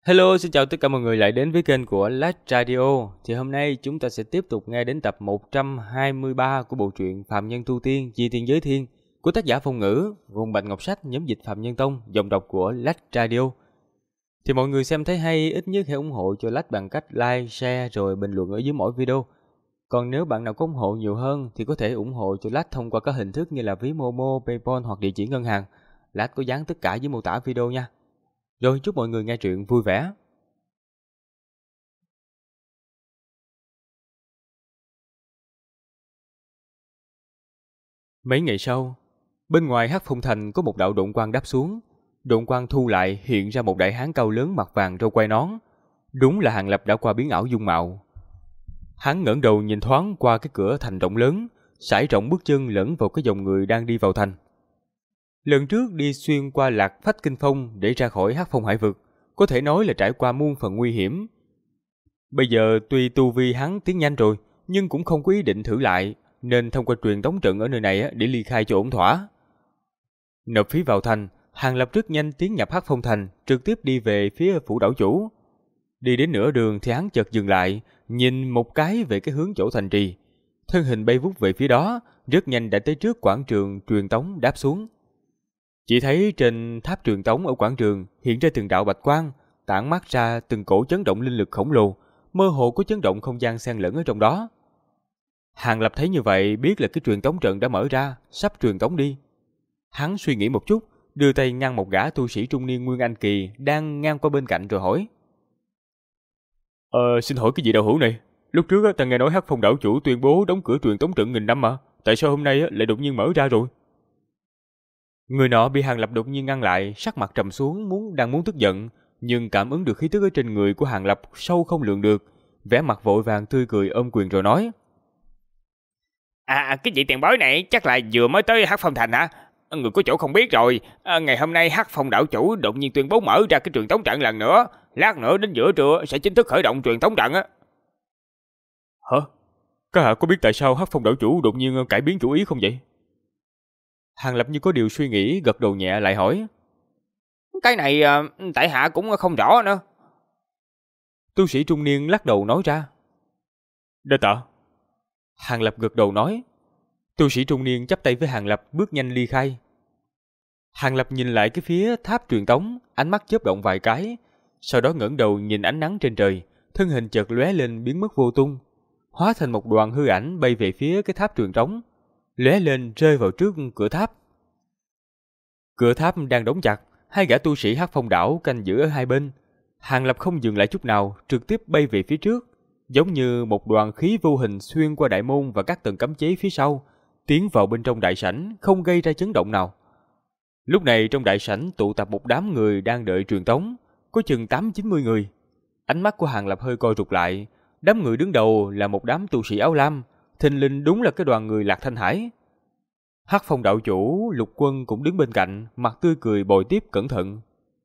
Hello, xin chào tất cả mọi người lại đến với kênh của Last Radio. Thì hôm nay chúng ta sẽ tiếp tục nghe đến tập 123 của bộ truyện Phạm Nhân Tu Tiên, Chi Tiên Giới Thiên của tác giả Phong Ngữ, gồm Bạch Ngọc Sách, nhóm dịch Phạm Nhân Tông, giọng đọc của Last Radio. Thì mọi người xem thấy hay, ít nhất hãy ủng hộ cho Last bằng cách like, share rồi bình luận ở dưới mỗi video. Còn nếu bạn nào có ủng hộ nhiều hơn thì có thể ủng hộ cho Last thông qua các hình thức như là ví Momo, PayPal hoặc địa chỉ ngân hàng. Last có dán tất cả dưới mô tả video nha. Rồi chúc mọi người nghe truyện vui vẻ. Mấy ngày sau, bên ngoài Hắc Phong Thành có một đạo độn quang đáp xuống. Độn quang thu lại hiện ra một đại hán cao lớn mặt vàng râu quai nón. Đúng là Hàng Lập đã qua biến ảo dung mạo. Hắn ngẩng đầu nhìn thoáng qua cái cửa thành rộng lớn, sải rộng bước chân lẫn vào cái dòng người đang đi vào thành. Lần trước đi xuyên qua Lạc Phách Kinh Phong để ra khỏi Hắc Phong Hải Vực, có thể nói là trải qua muôn phần nguy hiểm. Bây giờ tuy tu vi hắn tiến nhanh rồi, nhưng cũng không có ý định thử lại, nên thông qua truyền tống trận ở nơi này để ly khai cho ổn thỏa. Nộp phí vào thành, Hàng Lập rất nhanh tiến nhập Hắc Phong Thành, trực tiếp đi về phía phủ đảo chủ. Đi đến nửa đường thì hắn chợt dừng lại, nhìn một cái về cái hướng chỗ thành trì. Thân hình bay vút về phía đó, rất nhanh đã tới trước quảng trường truyền tống đáp xuống. Chỉ thấy trên tháp truyền tống ở quảng trường hiện ra từng đạo bạch quang, tản mát ra từng cổ chấn động linh lực khổng lồ, mơ hồ có chấn động không gian xen lẫn ở trong đó. Hàng Lập thấy như vậy biết là cái truyền tống trận đã mở ra, sắp truyền tống đi. Hắn suy nghĩ một chút, đưa tay ngăn một gã tu sĩ trung niên Nguyên Anh Kỳ đang ngang qua bên cạnh rồi hỏi. Xin hỏi cái vị đạo hữu này, lúc trước ta nghe nói Hắc Phong đảo chủ tuyên bố đóng cửa truyền tống trận nghìn năm mà, tại sao hôm nay lại đột nhiên mở ra rồi? Người nọ bị Hàng Lập đột nhiên ngăn lại, sắc mặt trầm xuống, đang muốn tức giận, nhưng cảm ứng được khí tức ở trên người của Hàng Lập sâu không lường được, vẻ mặt vội vàng tươi cười ôm quyền rồi nói: cái vị tiền bối này chắc là vừa mới tới Hắc Phong Thành hả? Người có chỗ không biết rồi, ngày hôm nay Hắc Phong đảo chủ đột nhiên tuyên bố mở ra cái truyền tống trận lần nữa, lát nữa đến giữa trưa sẽ chính thức khởi động truyền tống trận á. Hả? Các hạ có biết tại sao Hắc Phong đảo chủ đột nhiên cải biến chủ ý không vậy? Hàng Lập như có điều suy nghĩ, gật đầu nhẹ lại hỏi. Cái này tại hạ cũng không rõ nữa. Tu sĩ trung niên lắc đầu nói ra. Đa tạ. Hàng Lập gật đầu nói. Tu sĩ trung niên chắp tay với Hàng Lập bước nhanh ly khai. Hàng Lập nhìn lại cái phía tháp truyền tống, ánh mắt chớp động vài cái, sau đó ngẩng đầu nhìn ánh nắng trên trời, thân hình chợt lóe lên biến mất vô tung, hóa thành một đoàn hư ảnh bay về phía cái tháp truyền tống, lóe lên rơi vào trước cửa tháp. Cửa tháp đang đóng chặt, hai gã tu sĩ Hắc Phong đảo canh giữ ở hai bên. Hàng Lập không dừng lại chút nào, trực tiếp bay về phía trước, giống như một đoàn khí vô hình xuyên qua đại môn và các tầng cấm chế phía sau, tiến vào bên trong đại sảnh, không gây ra chấn động nào. Lúc này trong đại sảnh tụ tập một đám người đang đợi truyền tống, có chừng 8-90 người. Ánh mắt của Hàng Lập hơi co rụt lại, đám người đứng đầu là một đám tu sĩ áo lam, thình lình đúng là cái đoàn người Lạc Thanh Hải. Hắc Phong đạo chủ Lục Quân cũng đứng bên cạnh, mặt tươi cười bồi tiếp cẩn thận.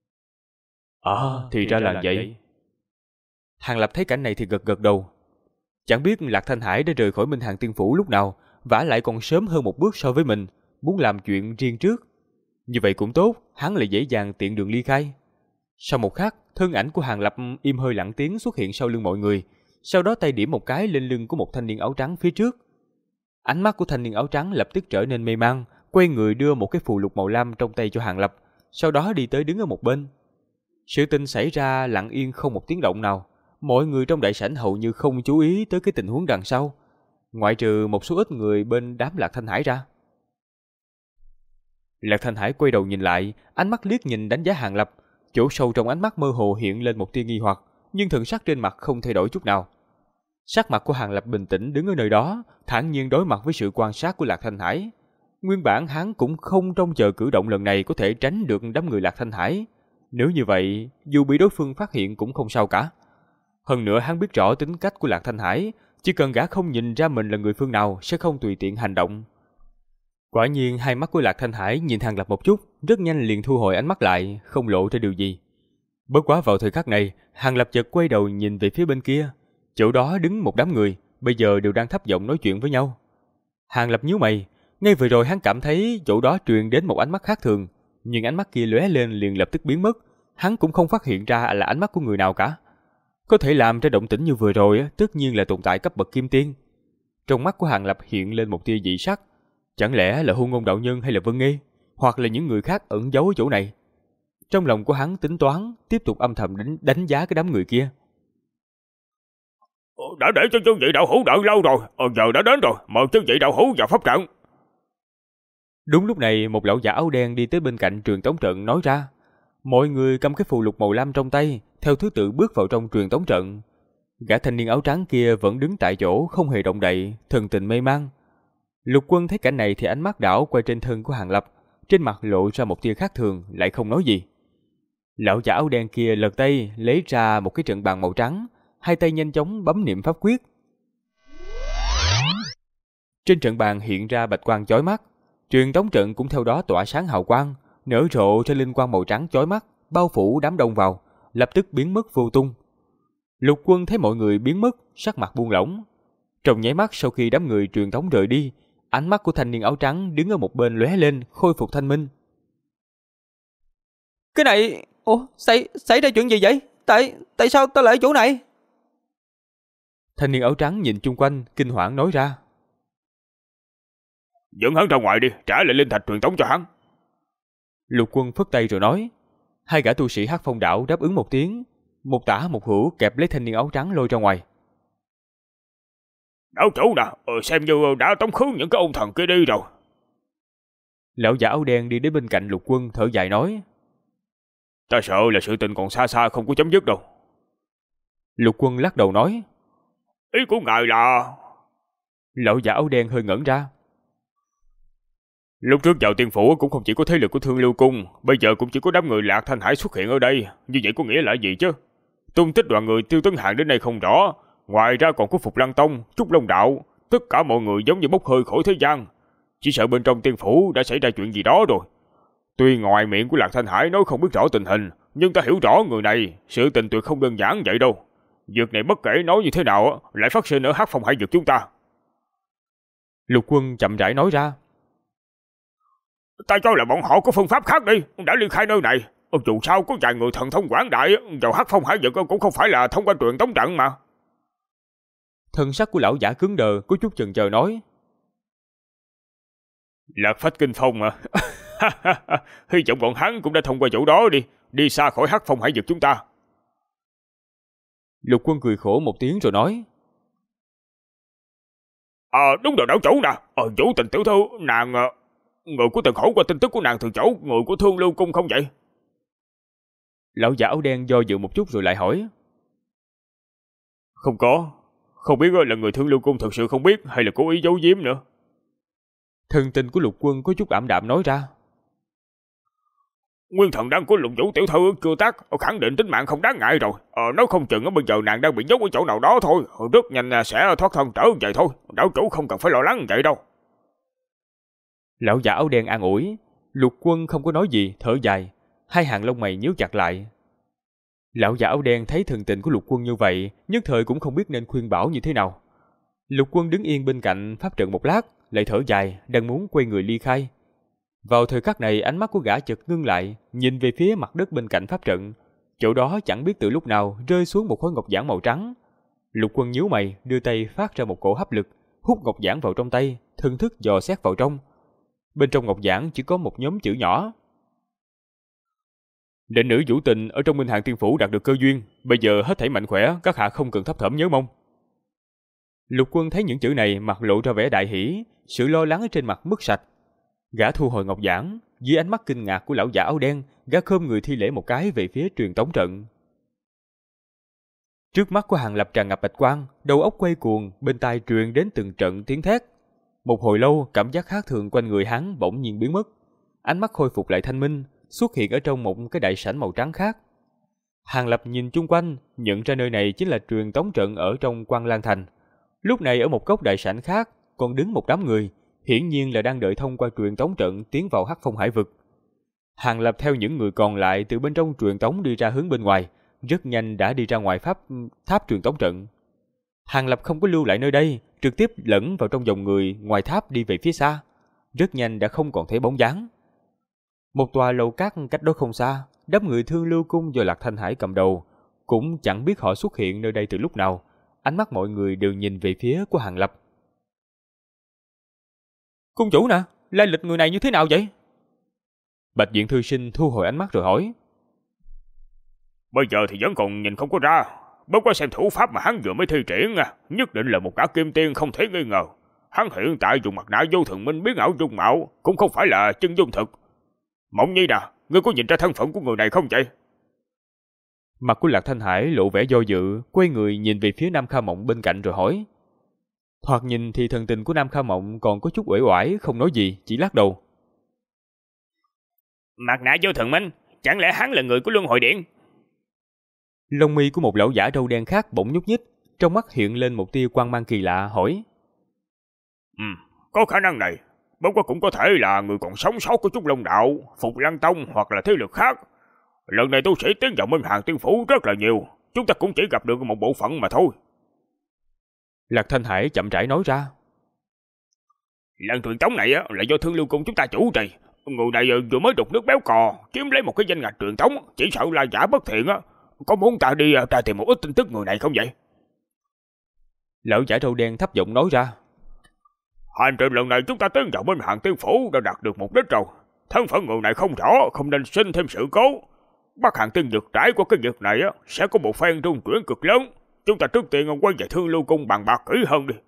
Thì ra là vậy. Hàng Lập thấy cảnh này thì gật gật đầu. Chẳng biết Lạc Thanh Hải đã rời khỏi Minh Hàng Tiên Phủ lúc nào, vả lại còn sớm hơn một bước so với mình, muốn làm chuyện riêng trước. Như vậy cũng tốt, hắn lại dễ dàng tiện đường ly khai. Sau một khắc, thân ảnh của Hàng Lập im hơi lặng tiếng xuất hiện sau lưng mọi người, sau đó tay điểm một cái lên lưng của một thanh niên áo trắng phía trước. Ánh mắt của thanh niên áo trắng lập tức trở nên mê man, quay người đưa một cái phù lục màu lam trong tay cho Hàng Lập, sau đó đi tới đứng ở một bên. Sự tình xảy ra lặng yên không một tiếng động nào, mọi người trong đại sảnh hầu như không chú ý tới cái tình huống đằng sau, ngoại trừ một số ít người bên đám Lạc Thanh Hải ra. Lạc Thanh Hải quay đầu nhìn lại, ánh mắt liếc nhìn đánh giá Hàng Lập, chỗ sâu trong ánh mắt mơ hồ hiện lên một tia nghi hoặc, nhưng thần sắc trên mặt không thay đổi chút nào. Sắc mặt của Hàng Lập bình tĩnh đứng ở nơi đó, thản nhiên đối mặt với sự quan sát của Lạc Thanh Hải. Nguyên bản hắn cũng không trông chờ cử động lần này có thể tránh được đám người Lạc Thanh Hải. Nếu như vậy, dù bị đối phương phát hiện cũng không sao cả. Hơn nữa hắn biết rõ tính cách của Lạc Thanh Hải, chỉ cần gã không nhìn ra mình là người phương nào sẽ không tùy tiện hành động. Quả nhiên hai mắt của Lạc Thanh Hải nhìn Hàng Lập một chút, rất nhanh liền thu hồi ánh mắt lại, không lộ ra điều gì. Bất quá vào thời khắc này, Hàng Lập chợt quay đầu nhìn về phía bên kia. Chỗ đó đứng một đám người, bây giờ đều đang thấp giọng nói chuyện với nhau. Hàng Lập nhíu mày, ngay vừa rồi hắn cảm thấy chỗ đó truyền đến một ánh mắt khác thường, nhưng ánh mắt kia lóe lên liền lập tức biến mất. hắn cũng không phát hiện ra là ánh mắt của người nào cả. Có thể làm ra động tĩnh như vừa rồi tất nhiên là tồn tại cấp bậc kim tiên. Trong mắt của Hàng Lập hiện lên một tia dị sắc. Chẳng lẽ là Hôn Ngôn đạo nhân hay là Vân Nghê, hoặc là những người khác ẩn giấu ở chỗ này? Trong lòng của hắn tính toán, tiếp tục âm thầm đánh giá cái đám người kia. Đã để cho chư vị đạo hữu đợi lâu rồi, giờ đã đến rồi, mời chư vị đạo hữu vào pháp trận. Đúng lúc này, một lão giả áo đen đi tới bên cạnh truyền tống trận nói ra. Mọi người cầm cái phù lục màu lam trong tay, theo thứ tự bước vào trong truyền tống trận. Gã thanh niên áo trắng kia vẫn đứng tại chỗ không hề động đậy, thần tình mê man. Lục Quân thấy cảnh này thì ánh mắt đảo qua trên thân của Hàng Lập, trên mặt lộ ra một tia khác thường, lại không nói gì. Lão giả áo đen kia lật tay lấy ra một cái trận bàn màu trắng, hai tay nhanh chóng bấm niệm pháp quyết. Trên trận bàn hiện ra bạch quang chói mắt, truyền tống trận cũng theo đó tỏa sáng hào quang, nở rộ trên linh quang màu trắng chói mắt, bao phủ đám đông vào, lập tức biến mất vô tung. Lục Quân thấy mọi người biến mất, sắc mặt buông lỏng. Trong nháy mắt sau khi đám người truyền tống rời đi, ánh mắt của thanh niên áo trắng đứng ở một bên lóe lên, khôi phục thanh minh. Cái này, xảy ra chuyện gì vậy? Tại sao ta lại ở chỗ này? Thanh niên áo trắng nhìn chung quanh, kinh hoảng nói ra. Dẫn hắn ra ngoài đi, trả lại linh thạch truyền tống cho hắn. Lục Quân phất tay rồi nói. Hai gã tu sĩ Hắc Phong Đảo đáp ứng một tiếng, một tả một hữu kẹp lấy thanh niên áo trắng lôi ra ngoài. Đạo chủ nè, xem như đã tống khứ những cái ôn thần kia đi rồi. Lão giả áo đen đi đến bên cạnh Lục Quân thở dài nói. Ta sợ là sự tình còn xa xa không có chấm dứt đâu. Lục Quân lắc đầu nói. Ý của ngài là... Lão giả áo đen hơi ngẩn ra. Lúc trước vào tiên phủ cũng không chỉ có thế lực của Thương Lưu Cung, bây giờ cũng chỉ có đám người Lạc Thanh Hải xuất hiện ở đây. Như vậy có nghĩa là gì chứ? Tung tích đoàn người Tiêu Tấn Hàng đến đây không rõ. Ngoài ra còn có Phục Lăng Tông, Trúc Long Đạo. Tất cả mọi người giống như bốc hơi khỏi thế gian. Chỉ sợ bên trong tiên phủ đã xảy ra chuyện gì đó rồi. Tuy ngoài miệng của Lạc Thanh Hải nói không biết rõ tình hình, nhưng ta hiểu rõ người này, sự tình tuyệt không đơn giản vậy đâu. Việc này bất kể nói như thế nào lại phát sinh ở Hắc Phong Hải vực chúng ta. Lục Quân chậm rãi nói ra. Ta cho là bọn họ có phương pháp khác đi, đã ly khai nơi này. Dù sao có vài người thần thông quảng đại vào Hắc Phong Hải vực cũng không phải là thông qua truyền tống trận mà. Thân sắc của lão giả cứng đờ, có chút chần chờ nói. Lạc Phách Kinh Phong à? Hy vọng bọn hắn cũng đã thông qua chỗ đó đi xa khỏi Hắc Phong Hải vực chúng ta. Lục Quân cười khổ một tiếng rồi nói. Đúng rồi đạo chủ nè, Vũ Tình tiểu thư, nàng... người có từng hỏi qua tin tức của nàng từ chỗ người của Thương Lưu Cung không vậy? Lão giả áo đen do dự một chút rồi lại hỏi. Không có, không biết là người Thương Lưu Cung thật sự không biết hay là cố ý giấu giếm nữa. Thân tình của Lục Quân có chút ảm đạm nói ra. Nguyên thần đan của Lục Vũ tiểu thư chưa tác, khẳng định tính mạng không đáng ngại rồi. Nói không chừng bây giờ nàng đang bị nhốt ở chỗ nào đó thôi, rất nhanh sẽ thoát thân trở về thôi. Đạo chủ không cần phải lo lắng vậy đâu. Lão giả áo đen an ủi. Lục Quân không có nói gì, thở dài, hai hàng lông mày nhíu chặt lại. Lão giả áo đen thấy thần tình của Lục Quân như vậy, nhất thời cũng không biết nên khuyên bảo như thế nào. Lục Quân đứng yên bên cạnh pháp trận một lát, lại thở dài, đang muốn quay người ly khai. Vào thời khắc này, ánh mắt của gã chợt ngưng lại, nhìn về phía mặt đất bên cạnh pháp trận. Chỗ đó chẳng biết từ lúc nào rơi xuống một khối ngọc giản màu trắng. Lục Quân nhíu mày, đưa tay phát ra một cổ hấp lực, hút ngọc giản vào trong tay, thần thức dò xét vào trong. Bên trong ngọc giản chỉ có một nhóm chữ nhỏ. Đệ nữ Vũ Tình ở trong Minh Hàng Tiên Phủ đạt được cơ duyên, bây giờ hết thảy mạnh khỏe, các hạ không cần thấp thỏm nhớ mong. Lục Quân thấy những chữ này, mặt lộ ra vẻ đại hỉ, sự lo lắng ở trên mặt mất sạch. Gã thu hồi ngọc giản, dưới ánh mắt kinh ngạc của lão giả áo đen, gã khom người thi lễ một cái về phía truyền tống trận. Trước mắt của Hàng Lập tràn ngập bạch quang, đầu óc quay cuồng, bên tai truyền đến từng trận tiếng thét. Một hồi lâu, cảm giác khác thường quanh người hắn bỗng nhiên biến mất, ánh mắt khôi phục lại thanh minh, xuất hiện ở trong một cái đại sảnh màu trắng khác. Hàng Lập nhìn chung quanh, nhận ra nơi này chính là truyền tống trận ở trong Quan Lan Thành. Lúc này ở một góc đại sảnh khác còn đứng một đám người, hiển nhiên là đang đợi thông qua truyền tống trận tiến vào Hắc Phong Hải vực. Hàng Lập theo những người còn lại từ bên trong truyền tống đi ra hướng bên ngoài, rất nhanh đã đi ra ngoài tháp truyền tống trận. Hàng Lập không có lưu lại nơi đây, trực tiếp lẫn vào trong dòng người ngoài tháp đi về phía xa. Rất nhanh đã không còn thấy bóng dáng. Một tòa lầu cát cách đó không xa, đám người Thương Lưu Cung do Lạc Thanh Hải cầm đầu cũng chẳng biết họ xuất hiện nơi đây từ lúc nào. Ánh mắt mọi người đều nhìn về phía của Hàng Lập. Cung chủ nè, lai lịch người này như thế nào vậy? Bạch Diện Thư Sinh thu hồi ánh mắt rồi hỏi. Bây giờ thì vẫn còn nhìn không có ra. Bất quá xem thủ pháp mà hắn vừa mới thi triển nhất định là một gã kim tiên không thể nghi ngờ. Hắn hiện tại dùng mặt nạ vô thường minh biến ảo dung mạo, cũng không phải là chân dung thực. Mộng Nhi nè, ngươi có nhìn ra thân phận của người này không vậy? Mặt của Lạc Thanh Hải lộ vẻ do dự, quay người nhìn về phía Nam Kha Mộng bên cạnh rồi hỏi. Thoạt nhìn thì thần tình của Nam Kha Mộng còn có chút uể oải, không nói gì, chỉ lắc đầu. Mặt nạ vô thường minh, chẳng lẽ hắn là người của Luân Hồi Điện? Lông mi của một lão giả râu đen khác bỗng nhúc nhích, trong mắt hiện lên một tia quang mang kỳ lạ, hỏi. Có khả năng này, bất quá cũng có thể là người còn sống sót của Trúc Long Đạo, Phục Lăng Tông hoặc là thế lực khác. Lần này tu sĩ tiến vào Minh Hàng Tiên Phủ rất là nhiều, chúng ta cũng chỉ gặp được một bộ phận mà thôi. Lạc Thanh Hải chậm rãi nói ra. Lần truyền tống này là do Thương Lưu Cung chúng ta chủ trì. Người này vừa mới đục nước béo cò, kiếm lấy một cái danh ngạch truyền tống, chỉ sợ là giả bất thiện á. Có muốn ta đi tra tìm một ít tin tức người này không vậy? Lão giả râu đen thấp giọng nói ra. Hành trình lần này chúng ta tiến vào Minh Hàng Tiên Phủ đã đạt được mục đích rồi. Thân phận người này không rõ, không nên sinh thêm sự cố. Bắc Hàng Tiên Dực trải qua cái việc này sẽ có một phen rung chuyển cực lớn. Chúng ta trước tiên quay về Thương Lưu Cung bàn bạc kỹ hơn đi.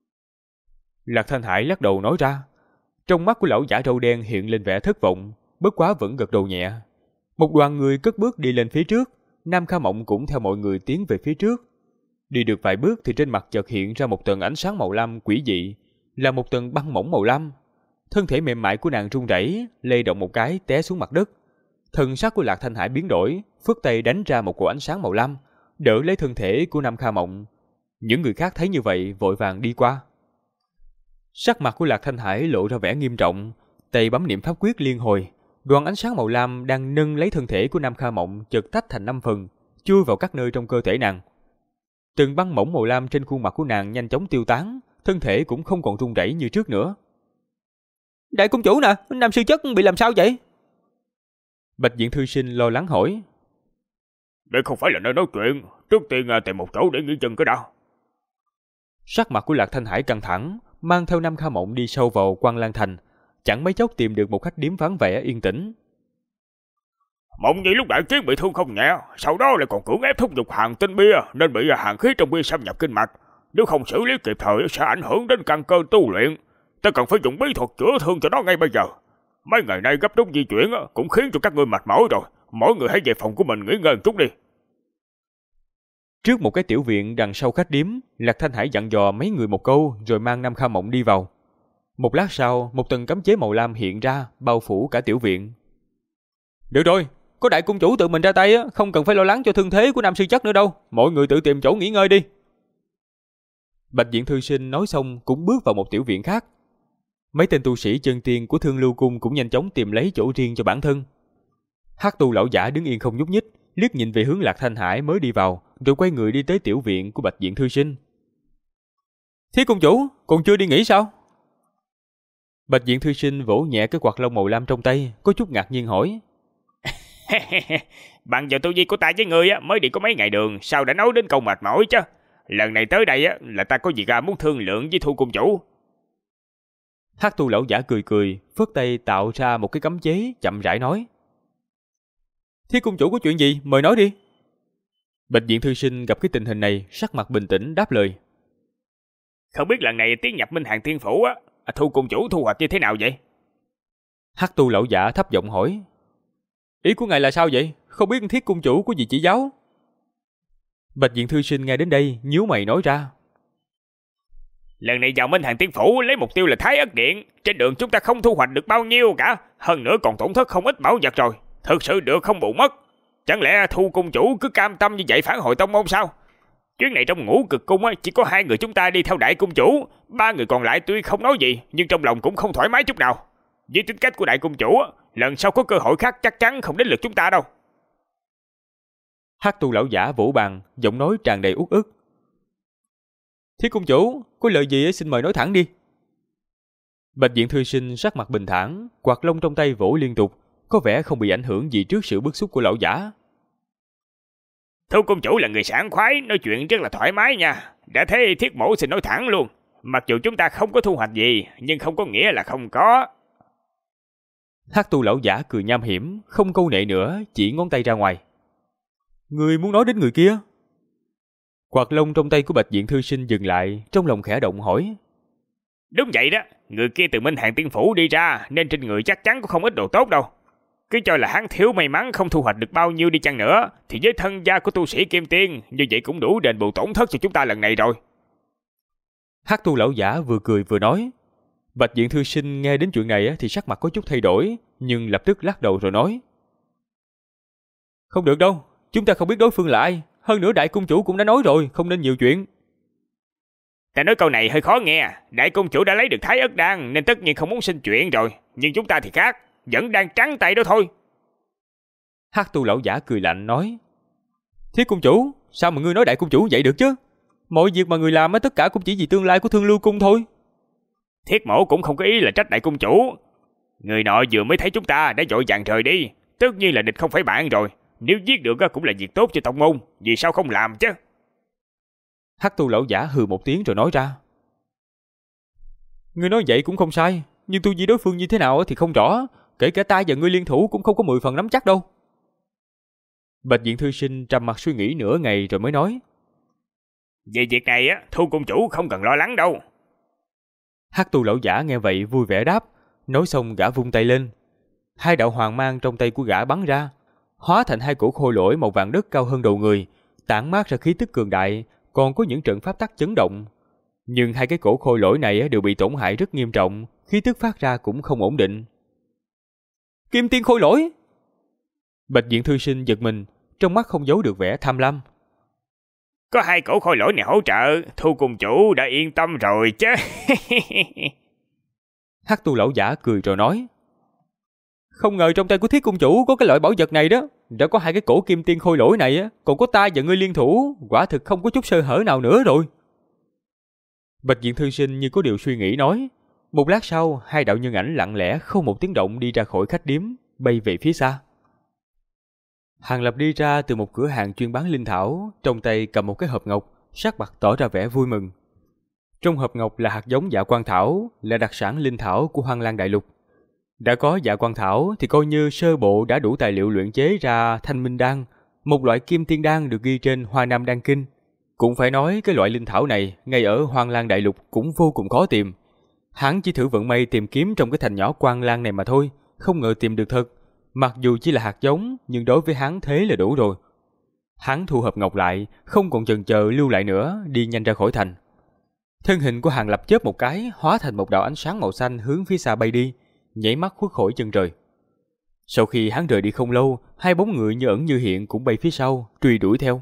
Lạc Thanh Hải lắc đầu nói ra. Trong mắt của lão giả râu đen hiện lên vẻ thất vọng, bất quá vẫn gật đầu nhẹ. Một đoàn người cất bước đi lên phía trước, Nam Kha Mộng cũng theo mọi người tiến về phía trước. Đi được vài bước thì trên mặt chợt hiện ra một tầng ánh sáng màu lam quỷ dị, là một tầng băng mỏng màu lam. Thân thể mềm mại của nàng run rẩy, lay động một cái té xuống mặt đất. Thần sắc của Lạc Thanh Hải biến đổi, phất tay đánh ra một cỗ ánh sáng màu lam, đỡ lấy thân thể của Nam Kha Mộng. Những người khác thấy như vậy vội vàng đi qua. Sắc mặt của Lạc Thanh Hải lộ ra vẻ nghiêm trọng, tay bấm niệm pháp quyết liên hồi. Đoàn ánh sáng màu lam đang nâng lấy thân thể của Nam Kha Mộng chợt tách thành 5 phần, chui vào các nơi trong cơ thể nàng. Từng băng mỏng màu lam trên khuôn mặt của nàng nhanh chóng tiêu tán, thân thể cũng không còn run rẩy như trước nữa. Đại công chủ nè, Nam sư chất bị làm sao vậy? Bạch Diện Thư Sinh lo lắng hỏi. Đây không phải là nơi nói chuyện, trước tiên tìm một chỗ để nghỉ chân cái đã. Sắc mặt của Lạc Thanh Hải căng thẳng, mang theo Nam Kha Mộng đi sâu vào Quan Lan Thành, chẳng mấy chốc tìm được một khách điếm vắng vẻ yên tĩnh. Mộng Nhi lúc đại chiến bị thương không nhẹ, sau đó lại còn cưỡng ép thúc giục hàng tinh bia nên bị hàng khí trong bia xâm nhập kinh mạch. Nếu không xử lý kịp thời sẽ ảnh hưởng đến căn cơ tu luyện. Ta cần phải dùng bí thuật chữa thương cho nó ngay bây giờ. Mấy ngày nay gấp rút di chuyển cũng khiến cho các ngươi mệt mỏi rồi. Mỗi người hãy về phòng của mình nghỉ ngơi một chút đi. Trước một cái tiểu viện đằng sau khách điếm, Lạc Thanh Hải dặn dò mấy người một câu rồi mang Nam Kha Mộng đi vào. Một lát sau, một tầng cấm chế màu lam hiện ra, bao phủ cả tiểu viện. Được rồi, có đại cung chủ tự mình ra tay không cần phải lo lắng cho thương thế của Nam sư chất nữa đâu. Mọi người tự tìm chỗ nghỉ ngơi đi. Bạch Diện Thư Sinh nói xong cũng bước vào một tiểu viện khác. Mấy tên tu sĩ chân tiên của Thương Lưu Cung cũng nhanh chóng tìm lấy chỗ riêng cho bản thân. Hắc tu lão giả đứng yên không nhúc nhích, liếc nhìn về hướng Lạc Thanh Hải mới đi vào, rồi quay người đi tới tiểu viện của Bạch Diện Thư Sinh. Thiết cung chủ, còn chưa đi nghỉ sao? Bạch Diện Thư Sinh vỗ nhẹ cái quạt lông màu lam trong tay, có chút ngạc nhiên hỏi. Bằng giờ tu vi của ta với ngươi mới đi có mấy ngày đường, sao đã nói đến câu mệt mỏi chứ? Lần này tới đây là ta có việc muốn thương lượng với Thu cung chủ. Hắc tu lão giả cười cười, phất tay tạo ra một cái cấm chế, chậm rãi nói. Thiết cung chủ có chuyện gì, mời nói đi. Bạch Diện Thư Sinh gặp cái tình hình này, sắc mặt bình tĩnh đáp lời. Không biết lần này tiến nhập Minh Hàng Tiên Phủ Thu cung chủ thu hoạch như thế nào vậy? Hắc tu lão giả thấp giọng hỏi. Ý của ngài là sao vậy? Không biết Thiết cung chủ có gì chỉ giáo? Bạch Diện Thư Sinh nghe đến đây, nhíu mày nói ra. Lần này vào Minh Hàng Tiên Phủ lấy mục tiêu là Thái Ất Điện. Trên đường chúng ta không thu hoạch được bao nhiêu cả, hơn nữa còn tổn thất không ít bảo vật rồi. Thực sự được không bù mất. Chẳng lẽ Thu cung chủ cứ cam tâm như vậy phản hồi tông môn sao? Chuyến này trong Ngũ Cực Cung chỉ có 2 người chúng ta đi theo đại cung chủ, 3 người còn lại tuy không nói gì nhưng trong lòng cũng không thoải mái chút nào. Với tính cách của đại cung chủ, lần sau có cơ hội khác chắc chắn không đến lượt chúng ta đâu. Hắc tu lão giả vỗ bàn, giọng nói tràn đầy uất ức. Thiết cung chủ, có lời gì xin mời nói thẳng đi. Bạch Diện Thư Sinh sắc mặt bình thản, quạt lông trong tay vỗ liên tục, có vẻ không bị ảnh hưởng gì trước sự bức xúc của lão giả. Thu công chủ là người sảng khoái, nói chuyện rất là thoải mái nha. Đã thế Thiết Mổ xin nói thẳng luôn. Mặc dù chúng ta không có thu hoạch gì, nhưng không có nghĩa là không có. Hắc Tu lão giả cười nham hiểm, không câu nệ nữa, chỉ ngón tay ra ngoài. Người muốn nói đến người kia? Quạt lông trong tay của Bạch Diện Thư Sinh dừng lại, trong lòng khẽ động hỏi. Đúng vậy đó, người kia từ Minh Hàng Tiên Phủ đi ra, nên trên người chắc chắn có không ít đồ tốt đâu. Cứ cho là hắn thiếu may mắn không thu hoạch được bao nhiêu đi chăng nữa, thì với thân gia của tu sĩ Kim Tiên, như vậy cũng đủ đền bù tổn thất cho chúng ta lần này rồi. Hắc Tu lão giả vừa cười vừa nói. Bạch Diện Thư Sinh nghe đến chuyện này thì sắc mặt có chút thay đổi, nhưng lập tức lắc đầu rồi nói. Không được đâu, chúng ta không biết đối phương là ai, hơn nữa đại cung chủ cũng đã nói rồi, không nên nhiều chuyện. Ta nói câu này hơi khó nghe, đại công chủ đã lấy được Thái Ất Đan nên tất nhiên không muốn xin chuyện rồi, nhưng chúng ta thì khác, vẫn đang trắng tay đó thôi. Hắc Tu lão giả cười lạnh nói. Thiết cung chủ, sao mà ngươi nói đại cung chủ vậy được chứ? Mọi việc mà người làm tất cả cũng chỉ vì tương lai của Thương Lưu Cung thôi. Thiết Mổ cũng không có ý là trách đại cung chủ. Người nọ vừa mới thấy chúng ta đã vội vàng rời đi, tất nhiên là địch không phải bạn rồi. Nếu giết được cũng là việc tốt cho tông môn, vì sao không làm chứ? Hắc Tu lão giả hừ một tiếng rồi nói ra. Ngươi nói vậy cũng không sai, nhưng tu vi đối phương như thế nào thì không rõ, kể cả ta và ngươi liên thủ cũng không có 10 phần nắm chắc đâu. Bạch Diện Thư Sinh trầm mặt suy nghĩ nửa ngày rồi mới nói. Về việc này Thu công chủ không cần lo lắng đâu. Hắc Tu lão giả nghe vậy vui vẻ đáp, nói xong gã vung tay lên. Hai đạo hoàng mang trong tay của gã bắn ra, hóa thành hai cổ khôi lỗi màu vàng đất cao hơn đầu người, tản mát ra khí tức cường đại, còn có những trận pháp tắc chấn động. Nhưng hai cái cổ khôi lỗi này đều bị tổn hại rất nghiêm trọng, khí tức phát ra cũng không ổn định. Kim Tiên khôi lỗi! Bạch Diện Thư Sinh giật mình, trong mắt không giấu được vẻ tham lam. Có hai cổ khôi lỗi này hỗ trợ, Thu cung chủ đã yên tâm rồi chứ. Hắc Tu lão giả cười rồi nói. Không ngờ trong tay của Thiết cung chủ có cái loại bảo vật này đó. Đã có hai cái cổ Kim Tiên khôi lỗi này, còn có ta và ngươi liên thủ, quả thực không có chút sơ hở nào nữa rồi. Bạch Diện Thư Sinh như có điều suy nghĩ nói. Một lát sau, hai đạo nhân ảnh lặng lẽ không một tiếng động đi ra khỏi khách điếm, bay về phía xa. Hàng Lập đi ra từ một cửa hàng chuyên bán linh thảo, trong tay cầm một cái hộp ngọc, sắc mặt tỏ ra vẻ vui mừng. Trong hộp ngọc là hạt giống dạ quang thảo, là đặc sản linh thảo của Hoang Lang Đại Lục. Đã có dạ quang thảo thì coi như sơ bộ đã đủ tài liệu luyện chế ra Thanh Minh Đan, một loại kim tiên đan được ghi trên Hoa Nam Đan Kinh. Cũng phải nói cái loại linh thảo này ngay ở Hoang Lang Đại Lục cũng vô cùng khó tìm. Hắn chỉ thử vận may tìm kiếm trong cái thành nhỏ Quang Lang này mà thôi, không ngờ tìm được thật. Mặc dù chỉ là hạt giống, nhưng đối với hắn thế là đủ rồi. Hắn thu hộp ngọc lại, không còn chần chờ lưu lại nữa, đi nhanh ra khỏi thành. Thân hình của Hàng Lập chớp một cái, hóa thành một đạo ánh sáng màu xanh hướng phía xa bay đi, nhảy mắt khuất khỏi chân trời. Sau khi hắn rời đi không lâu, hai bóng người như ẩn như hiện cũng bay phía sau, truy đuổi theo.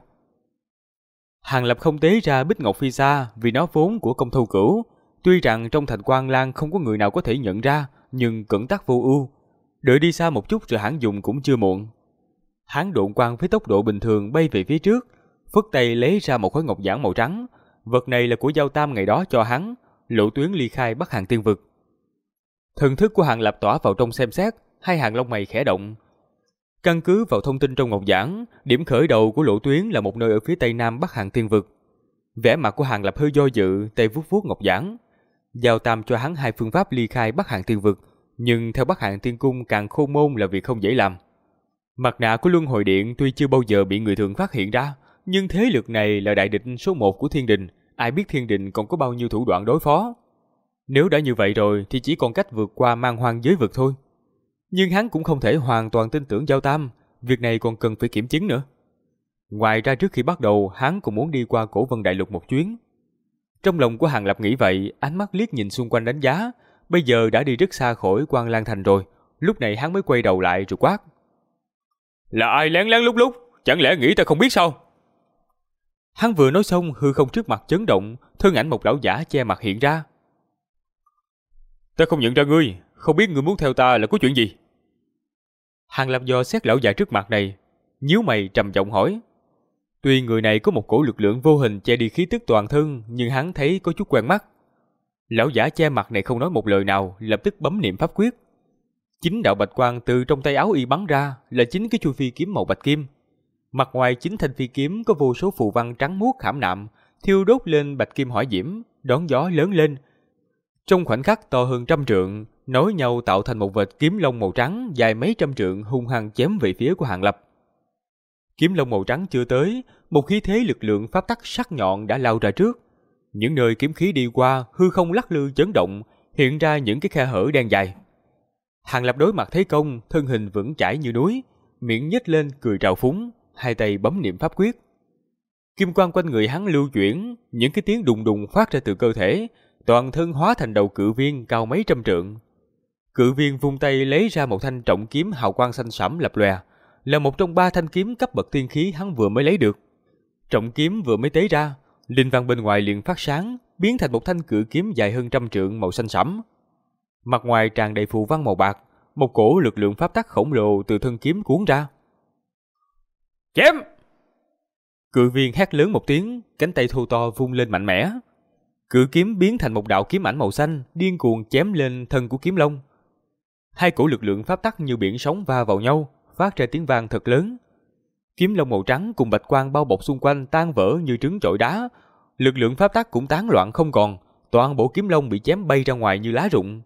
Hàng Lập không tế ra Bích Ngọc Phi Sa vì nó vốn của Công Thâu Cửu. Tuy rằng trong thành Quang Lang không có người nào có thể nhận ra, nhưng cẩn tắc vô ưu. Đợi đi xa một chút rồi hắn dùng cũng chưa muộn. Hắn độn quang với tốc độ bình thường bay về phía trước, phất tay lấy ra một khối ngọc giản màu trắng. Vật này là của Giao Tam ngày đó cho hắn, lộ tuyến ly khai Bắc Hàng Tiên Vực. Thần thức của Hàng Lập tỏa vào trong xem xét, hai hàng lông mày khẽ động. Căn cứ vào thông tin trong ngọc giản, điểm khởi đầu của lộ tuyến là một nơi ở phía tây nam Bắc Hàng Tiên Vực. Vẻ mặt của Hàng Lập hơi do dự, tay vuốt vuốt ngọc giản. Giao Tam cho hắn hai phương pháp ly khai Bắc Hàng Tiên Vực, nhưng theo Bắc Hàng Tiên Cung càng khôn môn là việc không dễ làm. Mặt nạ của Luân Hồi Điện tuy chưa bao giờ bị người thường phát hiện ra, nhưng thế lực này là đại địch số 1 của Thiên Đình, ai biết Thiên Đình còn có bao nhiêu thủ đoạn đối phó. Nếu đã như vậy rồi thì chỉ còn cách vượt qua Man Hoang giới vực thôi. Nhưng hắn cũng không thể hoàn toàn tin tưởng Giao Tam, việc này còn cần phải kiểm chứng nữa. Ngoài ra trước khi bắt đầu, hắn cũng muốn đi qua Cổ Vân Đại Lục một chuyến. Trong lòng của Hàng Lập nghĩ vậy, ánh mắt liếc nhìn xung quanh đánh giá, bây giờ đã đi rất xa khỏi Quang Lang Thành rồi, lúc này hắn mới quay đầu lại rồi quát. Là ai lén lén lúc lúc, chẳng lẽ nghĩ ta không biết sao? Hắn vừa nói xong, hư không trước mặt chấn động, thân ảnh một lão giả che mặt hiện ra. Ta không nhận ra ngươi, không biết ngươi muốn theo ta là có chuyện gì? Hàng Lập dò xét lão già trước mặt này, nhíu mày trầm giọng hỏi. Tuy người này có một cổ lực lượng vô hình che đi khí tức toàn thân, nhưng hắn thấy có chút quen mắt. Lão giả che mặt này không nói một lời nào, lập tức bấm niệm pháp quyết. Chính đạo bạch quang từ trong tay áo y bắn ra là chính cái chuôi phi kiếm màu bạch kim. Mặt ngoài chính thanh phi kiếm có vô số phù văn trắng muốt khảm nạm, thiêu đốt lên bạch kim hỏa diễm, đón gió lớn lên. Trong khoảnh khắc to hơn 100 trượng, nối nhau tạo thành một vệt kiếm lông màu trắng dài mấy trăm trượng hung hăng chém về phía của Hàng Lập. Kiếm lông màu trắng chưa tới, một khí thế lực lượng pháp tắc sắc nhọn đã lao ra trước. Những nơi kiếm khí đi qua, hư không lắc lư chấn động, hiện ra những cái khe hở đen dài. Hàng Lập đối mặt thế công, thân hình vững chãi như núi, miệng nhếch lên cười trào phúng, hai tay bấm niệm pháp quyết. Kim quang quanh người hắn lưu chuyển, những cái tiếng đùng đùng phát ra từ cơ thể, toàn thân hóa thành đầu cự viên cao mấy trăm trượng. Cự viên vung tay lấy ra một thanh trọng kiếm hào quang xanh sẫm lập lòe, là một trong 3 thanh kiếm cấp bậc tiên khí hắn vừa mới lấy được. Trọng kiếm vừa mới tế ra, linh văn bên ngoài liền phát sáng, biến thành một thanh cự kiếm dài hơn 100 trượng màu xanh sẫm. Mặt ngoài tràn đầy phù văn màu bạc, một cổ lực lượng pháp tắc khổng lồ từ thân kiếm cuốn ra. Chém! Cự viên hét lớn một tiếng, cánh tay thô to vung lên mạnh mẽ. Cự kiếm biến thành một đạo kiếm ảnh màu xanh, điên cuồng chém lên thân của kiếm long. Hai cổ lực lượng pháp tắc như biển sóng va vào nhau, phát ra tiếng vang thật lớn. Kiếm long màu trắng cùng bạch quang bao bọc xung quanh tan vỡ như trứng trội đá, lực lượng pháp tắc cũng tán loạn không còn, toàn bộ kiếm long bị chém bay ra ngoài như lá rụng.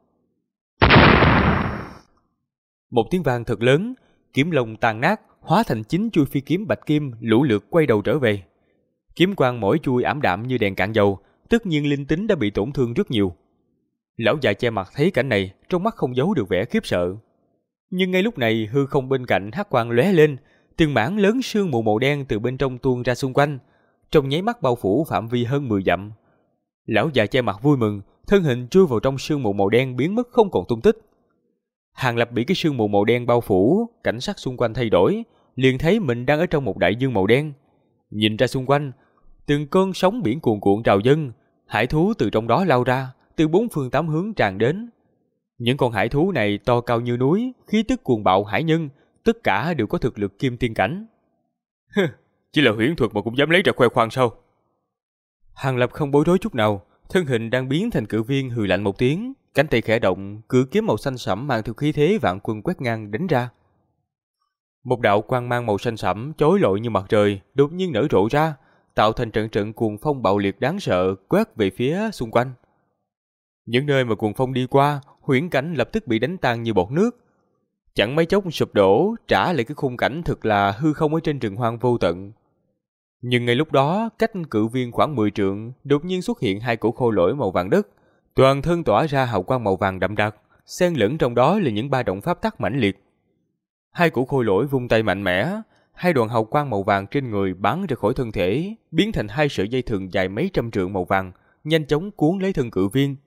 Một tiếng vang thật lớn, kiếm long tan nát, hóa thành 9 chuôi phi kiếm bạch kim lũ lượt quay đầu trở về. Kiếm quang mỗi chuôi ảm đạm như đèn cạn dầu, tất nhiên linh tính đã bị tổn thương rất nhiều. Lão già che mặt thấy cảnh này, trong mắt không giấu được vẻ khiếp sợ. Nhưng ngay lúc này hư không bên cạnh hắc quang lóe lên, từng mảng lớn sương mù màu đen từ bên trong tuôn ra xung quanh, trong nháy mắt bao phủ phạm vi hơn 10 dặm. Lão già che mặt vui mừng, thân hình chui vào trong sương mù màu đen biến mất không còn tung tích. Hàng Lập bị cái sương mù màu đen bao phủ, cảnh sắc xung quanh thay đổi, liền thấy mình đang ở trong một đại dương màu đen. Nhìn ra xung quanh, từng cơn sóng biển cuồn cuộn trào dâng, hải thú từ trong đó lao ra, từ 4 phương 8 hướng tràn đến. Những con hải thú này to cao như núi, khí tức cuồng bạo hải nhân, tất cả đều có thực lực kim tiên cảnh. Chỉ là huyễn thuật mà cũng dám lấy ra khoe khoang sao? Hàng Lập không bối rối chút nào, thân hình đang biến thành cự viên hừ lạnh một tiếng, cánh tay khẽ động, cự kiếm màu xanh sẫm mang theo khí thế vạn quân quét ngang đánh ra. Một đạo quang mang màu xanh sẫm chói lọi như mặt trời đột nhiên nở rộ ra, tạo thành trận trận cuồng phong bạo liệt đáng sợ quét về phía xung quanh. Những nơi mà cuồng phong đi qua, huyễn cảnh lập tức bị đánh tan như bọt nước. Chẳng mấy chốc sụp đổ, trả lại cái khung cảnh thực là hư không ở trên rừng hoang vô tận. Nhưng ngay lúc đó, cách cự viên khoảng 10 trượng, đột nhiên xuất hiện 2 cổ khô lỗi màu vàng đất, toàn thân tỏa ra hào quang màu vàng đậm đặc, xen lẫn trong đó là những ba động pháp tắc mãnh liệt. 2 cổ khôi lỗi vung tay mạnh mẽ, 2 đoàn hào quang màu vàng trên người bắn ra khỏi thân thể, biến thành 2 sợi dây thừng dài mấy trăm trượng màu vàng, nhanh chóng cuốn lấy thân cự viên.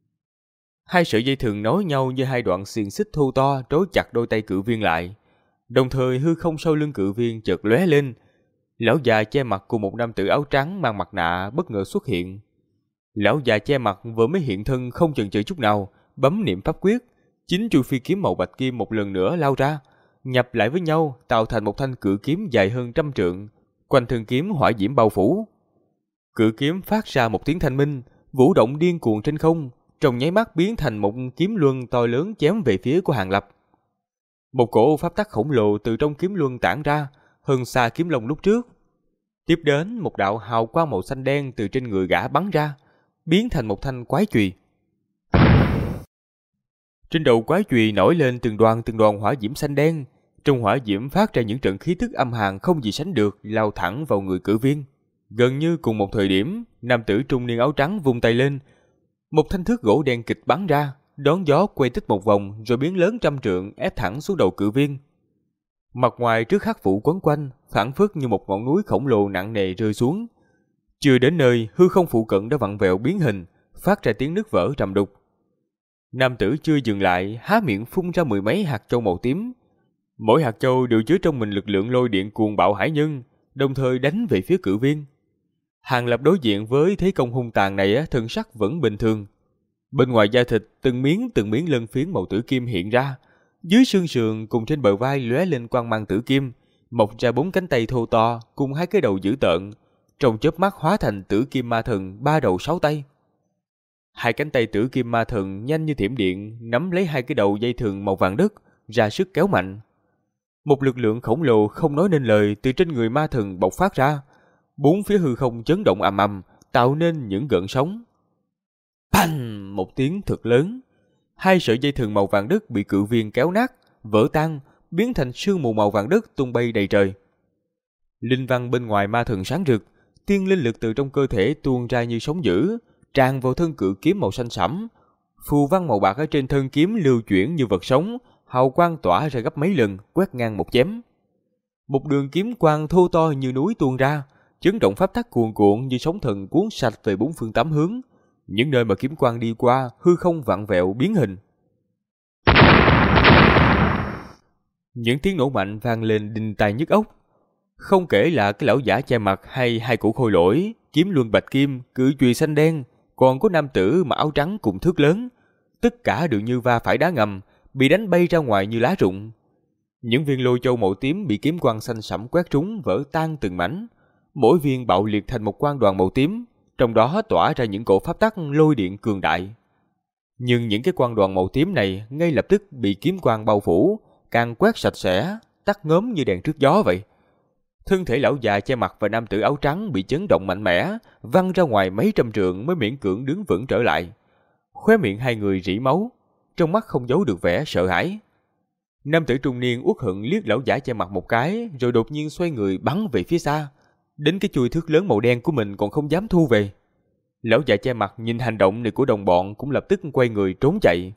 2 sợi dây thừng nối nhau như 2 đoạn xiềng xích thô to trói chặt đôi tay cự viên lại. Đồng thời hư không sau lưng cự viên chợt lóe lên. Lão già che mặt cùng một nam tử áo trắng mang mặt nạ bất ngờ xuất hiện. Lão già che mặt vừa mới hiện thân không chần chừ chút nào, bấm niệm pháp quyết, 9 chuôi phi kiếm màu bạch kim một lần nữa lao ra, nhập lại với nhau tạo thành một thanh cự kiếm dài hơn 100 trượng, quanh thân kiếm hỏa diễm bao phủ. Cự kiếm phát ra một tiếng thanh minh, vũ động điên cuồng trên không, trong nháy mắt biến thành một kiếm luân to lớn chém về phía của Hàng Lập. Một cổ pháp tắc khổng lồ từ trong kiếm luân tản ra, hơn xa kiếm long lúc trước. Tiếp đến một đạo hào quang màu xanh đen từ trên người gã bắn ra, biến thành một thanh quái chùy. Trên đầu quái chùy nổi lên từng đoàn hỏa diễm xanh đen, trong hỏa diễm phát ra những trận khí tức âm hàn không gì sánh được, lao thẳng vào người cự viên. Gần như cùng một thời điểm, nam tử trung niên áo trắng vung tay lên, một thanh thước gỗ đen kịch bắn ra, đón gió quay tích một vòng rồi biến lớn 100 trượng ép thẳng xuống đầu cự viên. Mặt ngoài trước hắc vụ quấn quanh, phảng phất như một ngọn núi khổng lồ nặng nề rơi xuống. Chưa đến nơi, hư không phụ cận đã vặn vẹo biến hình, phát ra tiếng nứt vỡ trầm đục. Nam tử chưa dừng lại, há miệng phun ra 10 mấy hạt châu màu tím. Mỗi hạt châu đều chứa trong mình lực lượng lôi điện cuồng bạo hải nhân, đồng thời đánh về phía cự viên. Hàng Lập đối diện với thế công hung tàn này, thân sắc vẫn bình thường. Bên ngoài da thịt, từng miếng lân phiến màu tử kim hiện ra. Dưới xương sườn cùng trên bờ vai lóe lên quang mang tử kim, mọc ra 4 cánh tay thô to cùng 2 cái đầu dữ tợn, trong chớp mắt hóa thành tử kim ma thần 3 đầu 6 tay. Hai cánh tay Tử Kim Ma Thần nhanh như thiểm điện nắm lấy hai cái đầu dây thừng màu vàng đất, ra sức kéo mạnh. Một lực lượng khổng lồ không nói nên lời từ trên người ma thần bộc phát ra, bốn phía hư không chấn động ầm ầm, tạo nên những gợn sóng. Bành! Một tiếng thật lớn, hai sợi dây thừng màu vàng đất bị cự viên kéo nát, vỡ tan, biến thành sương mù màu vàng đất tung bay đầy trời. Linh văn bên ngoài ma thần sáng rực, tiên linh lực từ trong cơ thể tuôn ra như sóng dữ, tràn vào thân cự kiếm màu xanh sẫm. Phù văn màu bạc ở trên thân kiếm lưu chuyển như vật sống, hào quang tỏa ra gấp mấy lần, quét ngang một chém. Một đường kiếm quang thô to như núi tuôn ra, chấn động pháp tắc cuồn cuộn như sóng thần cuốn sạch về bốn phương tám hướng. Những nơi mà kiếm quang đi qua, hư không vặn vẹo biến hình. Những tiếng nổ mạnh vang lên đinh tai nhức óc. Không kể là cái lão giả che mặt hay hai cụ khôi lỗi, kiếm luân bạch kim, cự chùy xanh đen, còn có nam tử mặc áo trắng cùng thước lớn, tất cả đều như va phải đá ngầm, bị đánh bay ra ngoài như lá rụng. Những viên lôi châu màu tím bị kiếm quang xanh sẫm quét trúng vỡ tan từng mảnh, mỗi viên bạo liệt thành một quang đoàn màu tím, trong đó tỏa ra những cỗ pháp tắc lôi điện cường đại. Nhưng những cái quang đoàn màu tím này ngay lập tức bị kiếm quang bao phủ, càng quét sạch sẽ, tắt ngóm như đèn trước gió vậy. Thân thể lão già che mặt và nam tử áo trắng bị chấn động mạnh mẽ, văng ra ngoài mấy trăm trượng mới miễn cưỡng đứng vững trở lại. Khóe miệng hai người rỉ máu, trong mắt không giấu được vẻ sợ hãi. Nam tử trung niên uất hận liếc lão giả che mặt một cái, rồi đột nhiên xoay người bắn về phía xa. Đến cái chùi thước lớn màu đen của mình còn không dám thu về. Lão già che mặt nhìn hành động này của đồng bọn cũng lập tức quay người trốn chạy.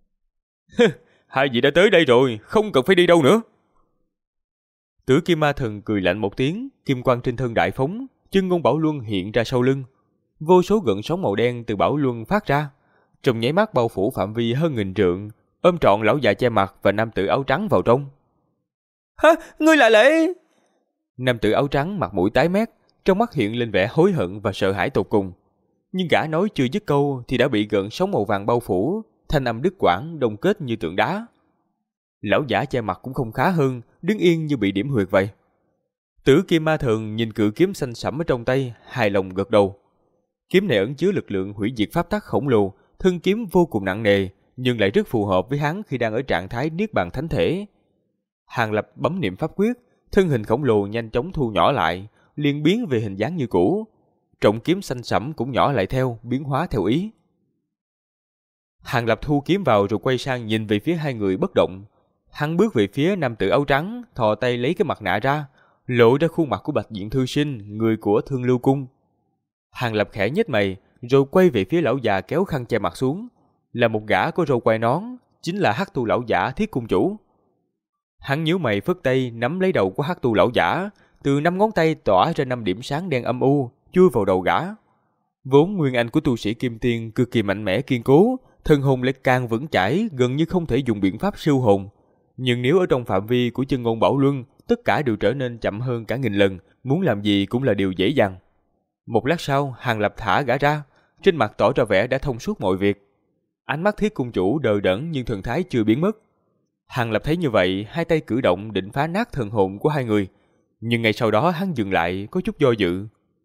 Hai vị đã tới đây rồi, không cần phải đi đâu nữa. Tử Kim Ma Thần cười lạnh một tiếng, kim quang trên thân đại phóng, chân ngôn bảo luân hiện ra sau lưng. Vô số gợn sóng màu đen từ bảo luân phát ra, trong nháy mắt bao phủ phạm vi hơn 1000 trượng, ôm trọn lão già che mặt và nam tử áo trắng vào trong. Hả? Ngươi lại lễ? Nam tử áo trắng mặt mũi tái mét, trong mắt hiện lên vẻ hối hận và sợ hãi tột cùng. Nhưng gã nói chưa dứt câu thì đã bị gợn sóng màu vàng bao phủ, thanh âm đứt quãng đông kết như tượng đá. Lão giả che mặt cũng không khá hơn, đứng yên như bị điểm huyệt vậy. Tử Kim Ma Thần nhìn cự kiếm xanh sẫm ở trong tay, hài lòng gật đầu. Kiếm này ẩn chứa lực lượng hủy diệt pháp tắc khổng lồ, thân kiếm vô cùng nặng nề, nhưng lại rất phù hợp với hắn khi đang ở trạng thái niết bàn thánh thể. Hàng Lập bấm niệm pháp quyết, thân hình khổng lồ nhanh chóng thu nhỏ lại, liền biến về hình dáng như cũ. Trọng kiếm xanh sẫm cũng nhỏ lại theo, biến hóa theo ý. Hàng Lập thu kiếm vào rồi quay sang nhìn về phía hai người bất động. Hắn bước về phía nam tử áo trắng, thò tay lấy cái mặt nạ ra, lộ ra khuôn mặt của Bạch Diện Thư Sinh, người của Thương Lưu Cung. Hàng Lập khẽ nhếch mày, rồi quay về phía lão già kéo khăn che mặt xuống, là một gã có râu quai nón, chính là Hắc Tu lão giả Thiết Cung chủ. Hắn nhíu mày phất tay nắm lấy đầu của Hắc Tu lão giả, từ 5 ngón tay tỏa ra 5 điểm sáng đen âm u, chui vào đầu gã. Vốn nguyên anh của tu sĩ Kim Tiên cực kỳ mạnh mẽ kiên cố, thân hồn lại càng vững chãi, gần như không thể dùng biện pháp siêu hồn. Nhưng nếu ở trong phạm vi của chân ngôn bảo luân, tất cả đều trở nên chậm hơn cả 1000 lần, muốn làm gì cũng là điều dễ dàng. Một lát sau, Hàng Lập thả gã ra, trên mặt tỏ ra vẻ đã thông suốt mọi việc. Ánh mắt Thiết Cung chủ đờ đẫn nhưng thần thái chưa biến mất. Hàng Lập thấy như vậy, hai tay cử động định phá nát thần hồn của hai người, nhưng ngay sau đó hắn dừng lại, có chút do dự.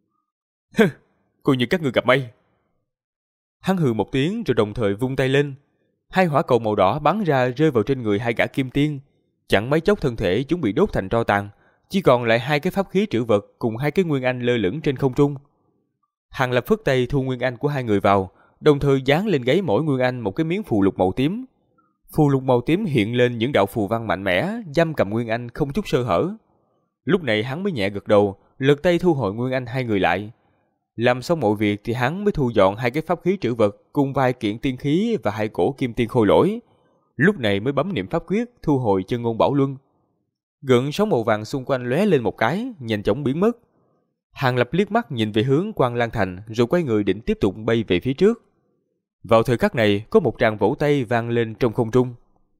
Coi như các ngươi gặp may. Hắn hừ một tiếng rồi đồng thời vung tay lên. Hai hỏa cầu màu đỏ bắn ra rơi vào trên người hai gã kim tiên. Chẳng mấy chốc thân thể chúng bị đốt thành tro tàn, chỉ còn lại hai cái pháp khí trữ vật cùng hai cái nguyên anh lơ lửng trên không trung. Hàng Lập phất tay thu nguyên anh của hai người vào, đồng thời dán lên gáy mỗi nguyên anh một cái miếng phù lục màu tím. Phù lục màu tím hiện lên những đạo phù văn mạnh mẽ, giam cầm nguyên anh không chút sơ hở. Lúc này hắn mới nhẹ gật đầu, lật tay thu hồi nguyên anh hai người lại. Làm xong mọi việc thì hắn mới thu dọn hai cái pháp khí trữ vật cùng vài kiện tiên khí và hai cổ kim tiên khôi lỗi. Lúc này mới bấm niệm pháp quyết thu hồi chân ngôn bảo luân. Gợn sóng màu vàng xung quanh lóe lên một cái, nhanh chóng biến mất. Hàng Lập liếc mắt nhìn về hướng Quang Lan Thành rồi quay người định tiếp tục bay về phía trước. Vào thời khắc này có một tràng vỗ tay vang lên trong không trung.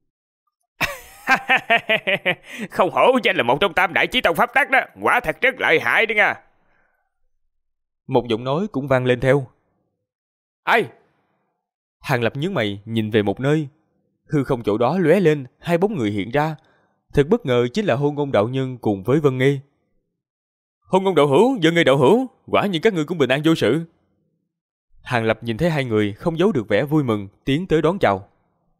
Không hổ danh là một trong tam đại chí tông pháp tắc đó, quả thật rất lợi hại đó nha. Một giọng nói cũng vang lên theo. Ai? Hàng Lập nhướng mày nhìn về một nơi. Hư không chỗ đó lóe lên, hai bóng người hiện ra. Thật bất ngờ chính là Hôn Ngôn đạo nhân cùng với Vân Nghê. Hôn Ngôn đạo hữu, Vân Nghê đạo hữu, quả nhiên các ngươi cũng bình an vô sự. Hàng Lập nhìn thấy hai người không giấu được vẻ vui mừng, tiến tới đón chào.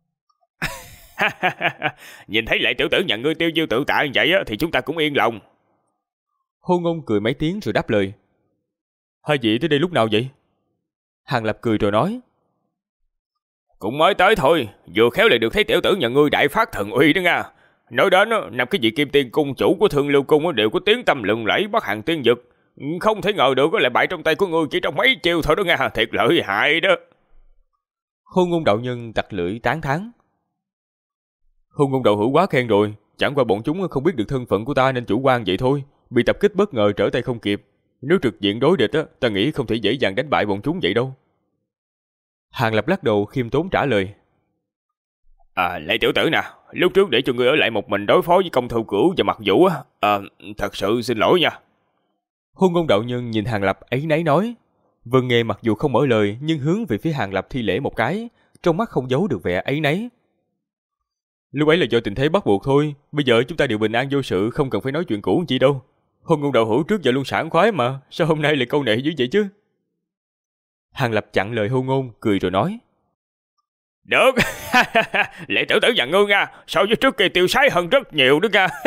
Nhìn thấy Lệ tiểu tử nhận ngươi tiêu diêu tự tại vậy thì chúng ta cũng yên lòng. Hô Ngôn cười mấy tiếng rồi đáp lời. Hai vị tới đây lúc nào vậy? Hàng Lập cười rồi nói. Cũng mới tới thôi, vừa khéo lại được thấy tiểu tử nhận ngươi đại phát thần uy đó nha. Nói đến năm cái vị Kim Tiên cung chủ của Thương Lưu cung đều có tiếng tăm lừng lẫy Bắc Hàng tiên vực, không thể ngờ được lại bại trong tay của ngươi chỉ trong mấy chiêu thôi đó nha, thiệt lợi hại đó. Hô Ngôn đạo nhân tặc lưỡi tán thán. Hô Ngôn đạo hữu quá khen rồi, chẳng qua bọn chúng không biết được thân phận của ta nên chủ quan vậy thôi, bị tập kích bất ngờ trở tay không kịp. Nếu trực diện đối địch ta nghĩ không thể dễ dàng đánh bại bọn chúng vậy đâu. Hàng Lập lắc đầu khiêm tốn trả lời. Lệ tiểu tử nè, lúc trước để cho ngươi ở lại một mình đối phó với Công Thư Cửu và Mặc Vũ thật sự xin lỗi nha. Hôn Ngôn đạo nhân nhìn Hàng Lập ấy nấy nói. Vân Nghê mặc dù không mở lời nhưng hướng về phía Hàng Lập thi lễ một cái, trong mắt không giấu được vẻ ấy nấy. Lúc ấy là do tình thế bắt buộc thôi, bây giờ chúng ta đều bình an vô sự, không cần phải nói chuyện cũ chi đâu. Hôn Ngôn đạo hữu trước giờ luôn sảng khoái mà, sao hôm nay lại câu nệ dữ vậy chứ? Hàng Lập chặn lời Hôn Ngôn, cười rồi nói. Được, Lệ tiểu tử nhận ngươi nha, so với trước kia tiêu sái hơn rất nhiều đó nha.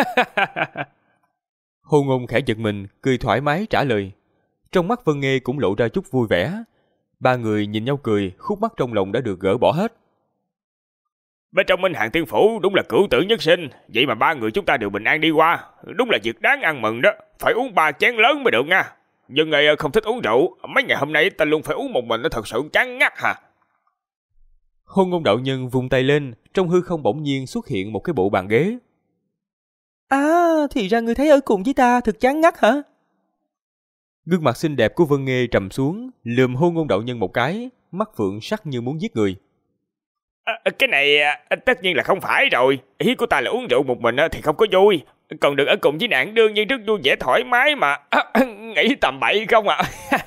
Hôn Ngôn khẽ giật mình, cười thoải mái trả lời. Trong mắt Vân Nghê cũng lộ ra chút vui vẻ. Ba người nhìn nhau cười, khúc mắc trong lòng đã được gỡ bỏ hết. Bên trong Minh Hàng Tiên Phủ đúng là cửu tử nhất sinh, vậy mà ba người chúng ta đều bình an đi qua, đúng là việc đáng ăn mừng đó, phải uống 3 chén lớn mới được nha. Nhưng ngày không thích uống rượu, mấy ngày hôm nay ta luôn phải uống một mình, nó thật sự chán ngắt hả. Hôn Ngôn đạo nhân vung tay lên, trong hư không bỗng nhiên xuất hiện một cái bộ bàn ghế. Thì ra ngươi thấy ở cùng với ta thật chán ngắt hả? Gương mặt xinh đẹp của Vân Nghê trầm xuống, lườm Hôn Ngôn đạo nhân một cái, mắt phượng sắc như muốn giết người. Cái này tất nhiên là không phải rồi, ý của ta là uống rượu một mình thì không có vui, còn được ở cùng với nàng đương nhiên rất vui vẻ thoải mái mà. Nghĩ tầm bậy không ạ?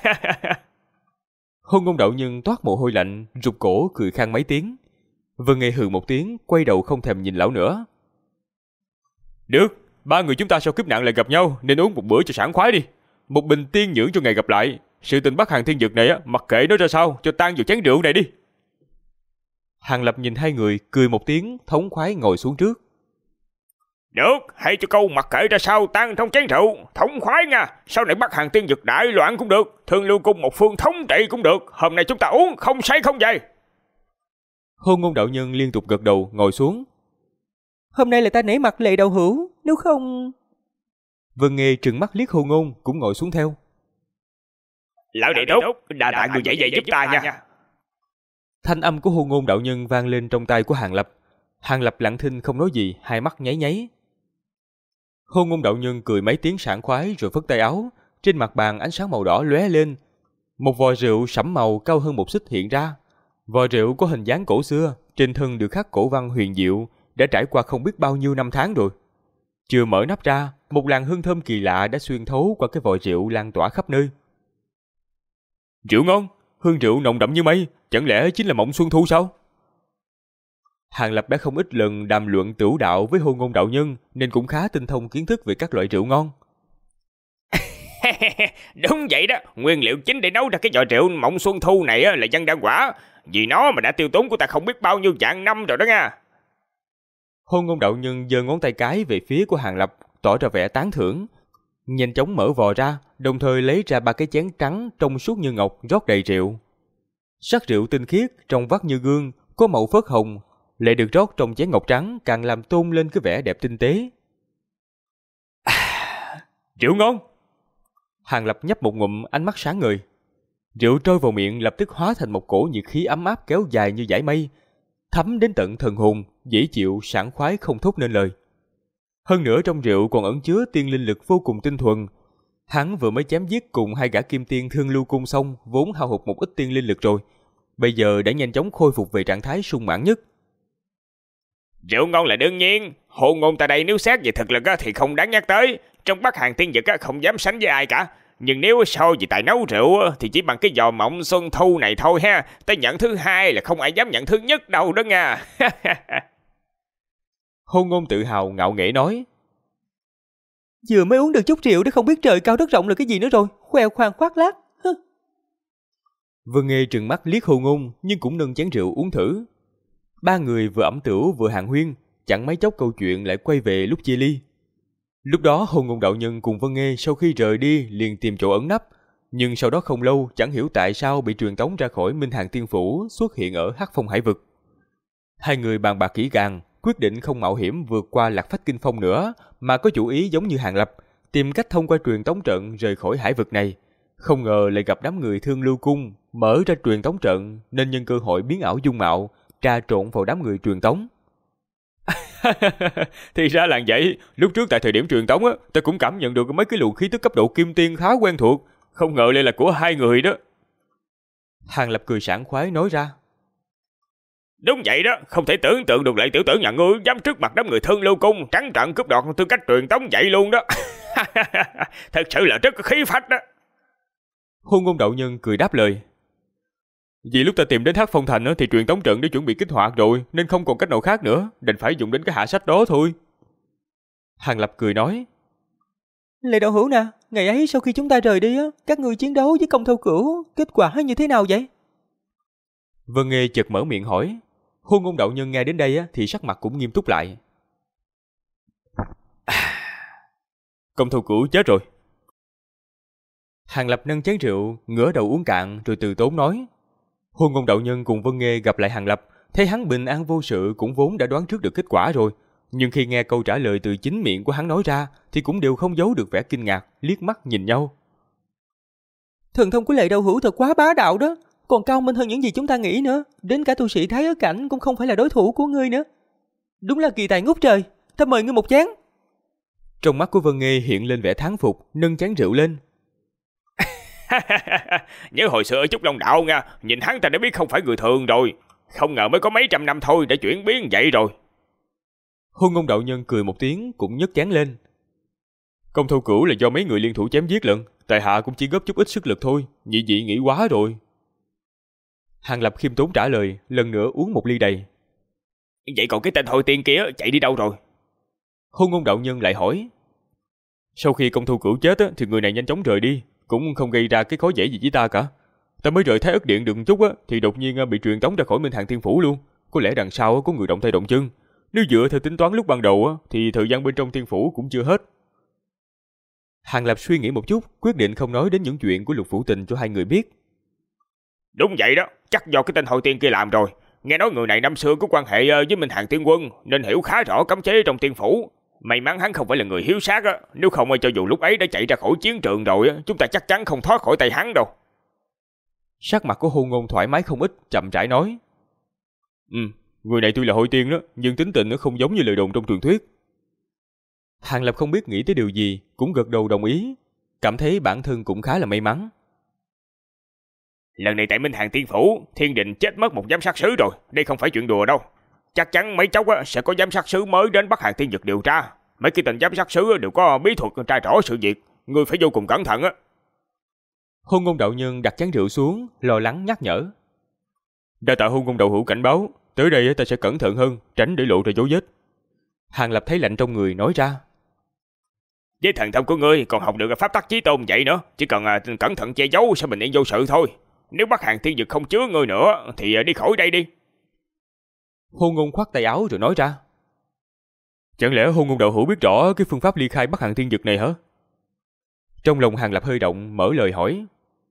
Hôn Ngôn đạo nhân toát mồ hôi lạnh, rụt cổ cười khan mấy tiếng. Vân Nghê hừ một tiếng, quay đầu không thèm nhìn lão nữa. Được, ba người chúng ta sau kiếp nạn lại gặp nhau nên uống một bữa cho sảng khoái đi. Một bình tiên nhưỡng cho ngày gặp lại. Sự tình Bắc Hàng Thiên Dực này mặc kệ nó ra sao, cho tan vào chén rượu này đi. Hàng Lập nhìn hai người, cười một tiếng, thống khoái ngồi xuống trước. Được, hãy cho câu mặc kệ ra sao tan trong chén rượu, thống khoái nha. Sau này Bắc Hàng Tiên Dực đại loạn cũng được, Thương Lưu cung một phương thống trị cũng được. Hôm nay chúng ta uống không say không về. Hôn Ngôn đạo nhân liên tục gật đầu, ngồi xuống. Hôm nay là ta nể mặt Lệ đạo hữu, nếu không... Vân Nghê trừng mắt liếc Hôn Ngôn, cũng ngồi xuống theo. Lão đệ tốt, đà tạ người dạy giúp ta nha. Thanh âm của Hôn Ngôn đạo nhân vang lên trong tai của Hàng Lập. Hàng Lập lặng thinh không nói gì, hai mắt nháy nháy. Hôn Ngôn đạo nhân cười mấy tiếng sảng khoái rồi phất tay áo, trên mặt bàn ánh sáng màu đỏ lóe lên. Một vò rượu sẫm màu cao hơn một xích hiện ra. Vò rượu có hình dáng cổ xưa, trên thân được khắc cổ văn huyền diệu, đã trải qua không biết bao nhiêu năm tháng rồi. Chưa mở nắp ra, một làn hương thơm kỳ lạ đã xuyên thấu qua cái vò rượu lan tỏa khắp nơi. Rượu ngon, hương rượu nồng đậm như mây, chẳng lẽ chính là mộng xuân thu sao? Hàng Lập đã không ít lần đàm luận tửu đạo với Hôn Ngôn đạo nhân nên cũng khá tinh thông kiến thức về các loại rượu ngon. Đúng vậy đó, nguyên liệu chính để nấu ra cái vò rượu mộng xuân thu này là văn đa quả, vì nó mà đã tiêu tốn của ta không biết bao nhiêu vạn năm rồi đó nha. Hôn Ngôn đạo nhân giơ ngón tay cái về phía của Hàng Lập, tỏ ra vẻ tán thưởng, nhanh chóng mở vò ra, đồng thời lấy ra 3 cái chén trắng trong suốt như ngọc rót đầy rượu. Sắc rượu tinh khiết, trong vắt như gương, có màu phớt hồng, lại được rót trong chén ngọc trắng càng làm tôn lên cái vẻ đẹp tinh tế. Rượu ngon! Hàng Lập nhấp một ngụm, ánh mắt sáng ngời. Rượu trôi vào miệng lập tức hóa thành một cổ nhiệt khí ấm áp kéo dài như dải mây, thấm đến tận thần hồn, dễ chịu, sảng khoái không thốt nên lời. Hơn nữa trong rượu còn ẩn chứa tiên linh lực vô cùng tinh thuần. Hắn vừa mới chém giết cùng 2 gã kim tiên Thương Lưu cung xong, vốn hao hụt một ít tiên linh lực rồi, bây giờ đã nhanh chóng khôi phục về trạng thái sung mãn nhất. Rượu ngon là đương nhiên, Hôn Ngôn ta đây nếu xét về thực lực thì không đáng nhắc tới, trong Bắc Hàng Tiên Dực không dám sánh với ai cả. Nhưng nếu so về tài nấu rượu thì chỉ bằng cái vò mộng xuân thu này thôi ha, ta nhận thứ hai là không ai dám nhận thứ nhất đâu đó nha. Hôn Ngôn tự hào ngạo nghễ nói. Vừa mới uống được chút rượu đã không biết trời cao đất rộng là cái gì nữa rồi, khoe khoang khoác lác. Vân Nghê trừng mắt liếc Hồ Ngôn nhưng cũng nâng chén rượu uống thử. Ba người vừa ẩm tửu vừa hàn huyên, chẳng mấy chốc câu chuyện lại quay về lúc chia ly. Lúc đó Hồ Ngôn đạo nhân cùng Vân Nghê sau khi rời đi liền tìm chỗ ẩn nấp, nhưng sau đó không lâu chẳng hiểu tại sao bị truyền tống ra khỏi Minh Hàn Tiên Phủ, xuất hiện ở Hắc Phong Hải Vực. Hai người bàn bạc kỹ càng, quyết định không mạo hiểm vượt qua Lạc Phách Kinh Phong nữa, mà có chủ ý giống như Hàng Lập, tìm cách thông qua truyền tống trận rời khỏi hải vực này. Không ngờ lại gặp đám người Thương Lưu Cung mở ra truyền tống trận, nên nhân cơ hội biến ảo dung mạo, trà trộn vào đám người truyền tống. Thì ra là vậy, lúc trước tại thời điểm truyền tống á, ta cũng cảm nhận được mấy cái luồng khí tức cấp độ kim tiên khá quen thuộc, không ngờ lại là của hai người đó. Hàng Lập cười sảng khoái nói ra. Đúng vậy đó, không thể tưởng tượng được lại tiểu tử nhà ngươi dám trước mặt đám người Thương Lưu Cung trắng trợn cướp đoạt tư cách truyền tống vậy luôn đó. Thật sự là rất có khí phách đó. Hôn Ngôn đạo nhân cười đáp lời. Vì lúc ta tìm đến Hắc Phong Thành thì truyền tống trận đã chuẩn bị kích hoạt rồi, nên không còn cách nào khác nữa, đành phải dùng đến cái hạ sách đó thôi. Hàng Lập cười nói. Lệ đạo hữu nè, ngày ấy sau khi chúng ta rời đi, các ngươi chiến đấu với Công Thâu Cửu, kết quả như thế nào vậy? Vân Nghê chợt mở miệng hỏi. Hôn Ngôn đạo nhân nghe đến đây thì sắc mặt cũng nghiêm túc lại. Công Thâu Cửu chết rồi. Hàng Lập nâng chén rượu, ngửa đầu uống cạn rồi từ tốn nói. Hôn Ngôn đạo nhân cùng Vân Nghê gặp lại Hàng Lập, thấy hắn bình an vô sự cũng vốn đã đoán trước được kết quả rồi, nhưng khi nghe câu trả lời từ chính miệng của hắn nói ra thì cũng đều không giấu được vẻ kinh ngạc, liếc mắt nhìn nhau. Thần thông của Lệ đạo hữu thật quá bá đạo đó, còn cao minh hơn những gì chúng ta nghĩ nữa, đến cả tu sĩ Thái Ức Cảnh cũng không phải là đối thủ của ngươi nữa. Đúng là kỳ tài ngút trời, ta mời ngươi một chén. Trong mắt của Vân Nghê hiện lên vẻ thán phục, nâng chén rượu lên. Nhớ hồi xưa ở Trúc Long Đạo nha, nhìn hắn ta đã biết không phải người thường rồi. Không ngờ mới có mấy trăm năm thôi đã chuyển biến vậy rồi. Hôn Ngôn đạo nhân cười một tiếng cũng nhấc chén lên. Công Thâu Cửu là do mấy người liên thủ chém giết lận, tại hạ cũng chỉ góp chút ít sức lực thôi, nhị vị nghĩ quá rồi. Hàng Lập khiêm tốn trả lời, lần nữa uống một ly đầy. Vậy còn cái tên Thôi Tiên kia chạy đi đâu rồi? Hôn Ngôn đạo nhân lại hỏi. Sau khi Công Thâu Cửu chết thì người này nhanh chóng rời đi, cũng không gây ra cái khó dễ gì với ta cả. Ta mới rời Thái Ức Điện được một chút thì đột nhiên bị truyền tống ra khỏi Minh Hàn Thiên Phủ luôn. Có lẽ đằng sau có người động tay động chân. Nếu dựa theo tính toán lúc ban đầu thì thời gian bên trong Thiên Phủ cũng chưa hết. Hàng Lập suy nghĩ một chút, quyết định không nói đến những chuyện của Lục Phủ Tình cho hai người biết. Đúng vậy đó, chắc do cái tên Thôi Tiên kia làm rồi. Nghe nói người này năm xưa có quan hệ với Minh Hàn Tiên Quân nên hiểu khá rõ cấm chế trong Tiên Phủ. May mắn hắn không phải là người hiếu sát á, nếu không cho dù lúc ấy đã chạy ra khỏi chiến trường rồi chúng ta chắc chắn không thoát khỏi tay hắn đâu. Sắc mặt của Hôn Ngôn thoải mái không ít, chậm rãi nói. Người này tuy là hội tiên đó, nhưng tính tình nó không giống như lời đồn trong truyền thuyết. Hàng Lập không biết nghĩ tới điều gì, cũng gật đầu đồng ý, cảm thấy bản thân cũng khá là may mắn. Lần này tại Minh Hàn Tiên Phủ, Thiên Đình chết mất một giám sát sứ rồi, đây không phải chuyện đùa đâu. Chắc chắn mấy chốc sẽ có giám sát sứ mới đến Bắc Hàn Tiên Vực điều tra. Mấy cái tên giám sát sứ đều có bí thuật tra rõ sự việc, ngươi phải vô cùng cẩn thận á. Hôn Ngôn đạo nhân đặt chén rượu xuống, lo lắng nhắc nhở. Đa tạ Hôn Ngôn đạo hữu cảnh báo, tới đây ta sẽ cẩn thận hơn, tránh để lộ ra dấu vết. Hàng Lập thấy lạnh trong người nói ra. Với thần thông của ngươi còn học được pháp tắc chí tôn vậy nữa, chỉ cần cẩn thận che giấu sẽ bình yên vô sự thôi. Nếu Bắc Hàn Tiên Vực không chứa ngươi nữa thì đi khỏi đây đi. Hôn Ngôn khoát tay áo rồi nói ra. Chẳng lẽ Hôn Ngôn đạo hữu biết rõ cái phương pháp ly khai Bắc Hàn Tiên Vực này hả? Trong lòng Hàng Lập hơi động, mở lời hỏi.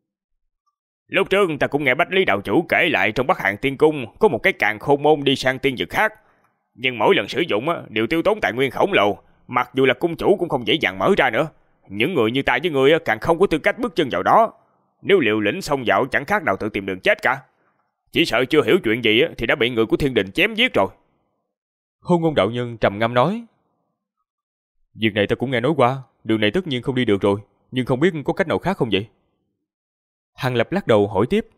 Lúc trước ta cũng nghe Bách Lý đạo chủ kể lại trong Bắc Hàn Tiên Cung có một cái càn khôn môn đi sang tiên vực khác, nhưng mỗi lần sử dụng đều tiêu tốn tài nguyên khổng lồ, mặc dù là cung chủ cũng không dễ dàng mở ra nữa. Những người như ta với ngươi càng không có tư cách bước chân vào đó. Nếu liều lĩnh xông vào chẳng khác nào tự tìm đường chết cả. Chỉ sợ chưa hiểu chuyện gì thì đã bị người của Thiên Đình chém giết rồi. Hôn Ngôn đạo nhân trầm ngâm nói. Việc này ta cũng nghe nói qua, đường này tất nhiên không đi được rồi, nhưng không biết có cách nào khác không vậy? Hàng Lập lắc đầu hỏi tiếp.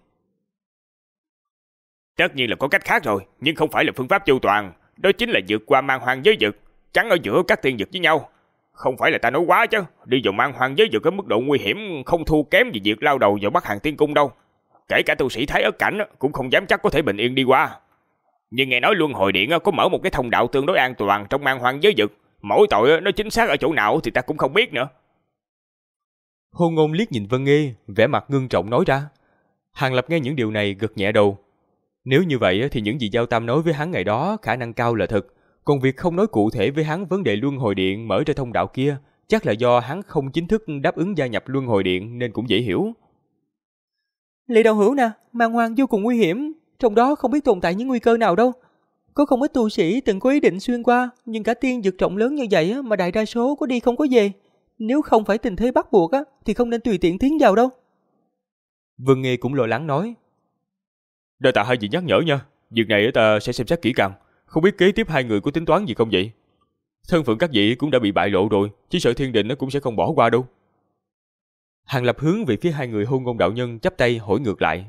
Tất nhiên là có cách khác rồi, nhưng không phải là phương pháp chu toàn. Đó chính là vượt qua man hoang giới vực, chắn ở giữa các tiên vực với nhau. Không phải là ta nói quá chứ, đi vào man hoang giới vực ở mức độ nguy hiểm không thua kém gì việc lao đầu vào Bắc Hàn Tiên Cung đâu. Kể cả tu sĩ Thái Ức Cảnh cũng không dám chắc có thể bình yên đi qua. Nhưng nghe nói Luân Hồi Điện có mở một cái thông đạo tương đối an toàn trong man hoang giới vực. Mỗi tội nó chính xác ở chỗ nào thì ta cũng không biết nữa. Hôn Ngôn liếc nhìn Vân Nghê, vẻ mặt ngưng trọng nói ra. Hàng Lập nghe những điều này gật nhẹ đầu. Nếu như vậy thì những gì Giao Tam nói với hắn ngày đó khả năng cao là thật. Còn việc không nói cụ thể với hắn vấn đề luân hồi điện mở ra thông đạo kia, chắc là do hắn không chính thức đáp ứng gia nhập luân hồi điện nên cũng dễ hiểu. Lệ đạo hữu nè, màn hoang vô cùng nguy hiểm, trong đó không biết tồn tại những nguy cơ nào đâu. Có không ít tu sĩ từng có ý định xuyên qua, nhưng cả tiên dược rộng lớn như vậy mà đại đa số có đi không có về. Nếu không phải tình thế bắt buộc thì không nên tùy tiện tiến vào đâu. Vân Nghê cũng lo lắng nói. Đa tạ hai vị nhắc nhở nha, việc này ta sẽ xem xét kỹ càng. Không biết kế tiếp hai người có tính toán gì không vậy? Thân phận các vị cũng đã bị bại lộ rồi, chỉ sợ thiên định nó cũng sẽ không bỏ qua đâu. Hàng Lập hướng về phía hai người Hôn Ngôn đạo nhân chắp tay hỏi ngược lại.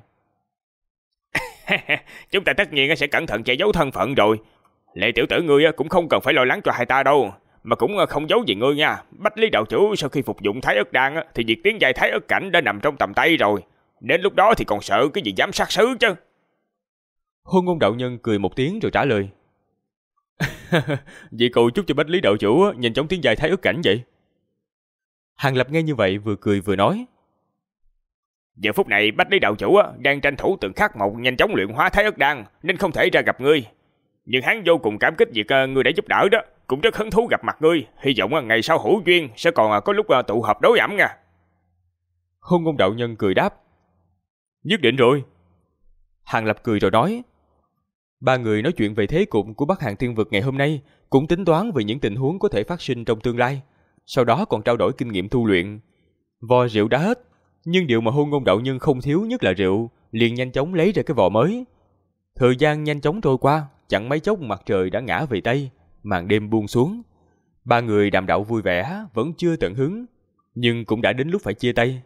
Chúng ta tất nhiên sẽ cẩn thận che giấu thân phận rồi. Lệ tiểu tử ngươi cũng không cần phải lo lắng cho hai ta đâu, mà cũng không giấu gì ngươi nha. Bách Lý đạo chủ sau khi phục dụng Thái Ức Đan thì việc tiến giai Thái Ức cảnh đã nằm trong tầm tay rồi. Đến lúc đó thì còn sợ cái gì dám sát sứ chứ. Hôn Ngôn đạo nhân cười một tiếng rồi trả lời. Vậy cầu chúc cho Bách Lý đạo chủ nhanh chóng tiến giai Thái Ức cảnh vậy. Hàng Lập nghe như vậy vừa cười vừa nói. Giờ phút này Bách Lý đạo chủ đang tranh thủ từng khắc một nhanh chóng luyện hóa Thái Ức Đan nên không thể ra gặp ngươi. Nhưng hắn vô cùng cảm kích việc ngươi đã giúp đỡ đó, cũng rất hứng thú gặp mặt ngươi. Hy vọng ngày sau hữu duyên sẽ còn có lúc tụ họp đối ẩm nha. Hôn Ngôn đạo nhân cười đáp. Nhất định rồi. Hàng Lập cười rồi nói. Ba người nói chuyện về thế cục của Bắc Hàn Thiên Vực ngày hôm nay, cũng tính toán về những tình huống có thể phát sinh trong tương lai. Sau đó còn trao đổi kinh nghiệm tu luyện. Vò rượu đã hết, nhưng điều mà Hôn Ngôn đạo nhân không thiếu nhất là rượu, liền nhanh chóng lấy ra cái vò mới. Thời gian nhanh chóng trôi qua, chẳng mấy chốc mặt trời đã ngã về Tây, màn đêm buông xuống. Ba người đàm đạo vui vẻ, vẫn chưa tận hứng, nhưng cũng đã đến lúc phải chia tay.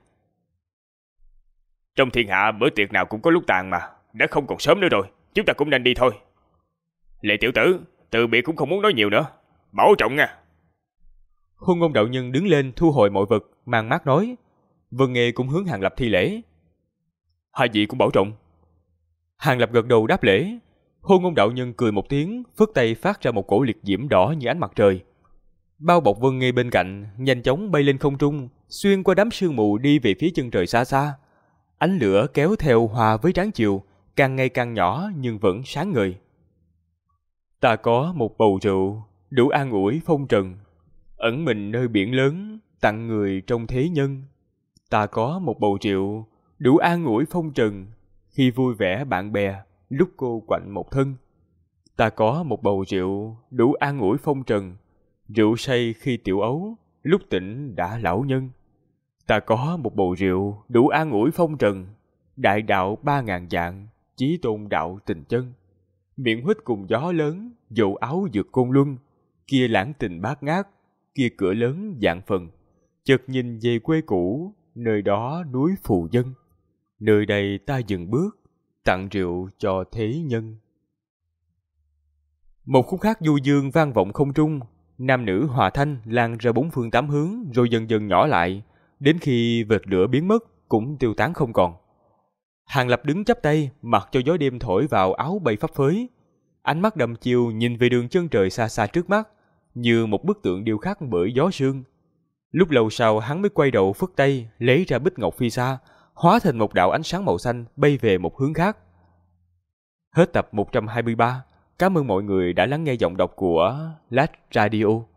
Trong thiên hạ bữa tiệc nào cũng có lúc tàn mà, đã không còn sớm nữa rồi, chúng ta cũng nên đi thôi. Lệ tiểu tử, từ biệt cũng không muốn nói nhiều nữa, bảo trọng nha. Hôn Ngôn đạo nhân đứng lên thu hồi mọi vật, mang mát nói. Vân Nghê cũng hướng Hàng Lập thi lễ. Hai vị cũng bảo trọng. Hàng Lập gật đầu đáp lễ. Hôn Ngôn đạo nhân cười một tiếng, phất tay phát ra một cổ liệt diễm đỏ như ánh mặt trời. Bao bọc Vân Nghê bên cạnh, nhanh chóng bay lên không trung, xuyên qua đám sương mù đi về phía chân trời xa xa. Ánh lửa kéo theo hòa với tráng chiều, càng ngày càng nhỏ nhưng vẫn sáng ngời. Ta có một bầu rượu, đủ an ủi phong trần, ẩn mình nơi biển lớn, tặng người trong thế nhân. Ta có một bầu rượu, đủ an ủi phong trần, khi vui vẻ bạn bè, lúc cô quạnh một thân. Ta có một bầu rượu, đủ an ủi phong trần, rượu say khi tiểu ấu, lúc tỉnh đã lão nhân. Ta có một bầu rượu, đủ an ủi phong trần, đại đạo 3000 vạn, chí tôn đạo tình chân. Miệng huýt cùng gió lớn, dầu áo vượt côn luân, kia lãng tình bát ngát, kia cửa lớn vạn phần. Chợt nhìn về quê cũ, nơi đó núi phù dân. Nơi đây ta dừng bước, tặng rượu cho thế nhân. Một khúc hát du dương vang vọng không trung, nam nữ hòa thanh lan ra bốn phương tám hướng rồi dần dần nhỏ lại, đến khi vệt lửa biến mất cũng tiêu tán không còn. Hàng Lập đứng chắp tay, mặc cho gió đêm thổi vào áo bay phấp phới. Ánh mắt đăm chiêu nhìn về đường chân trời xa xa trước mắt, như một bức tượng điêu khắc bởi gió sương. Lúc lâu sau hắn mới quay đầu phất tay, lấy ra bích ngọc phi sa, hóa thành một đạo ánh sáng màu xanh bay về một hướng khác. Hết tập 123. Cảm ơn mọi người đã lắng nghe giọng đọc của Lát Radio.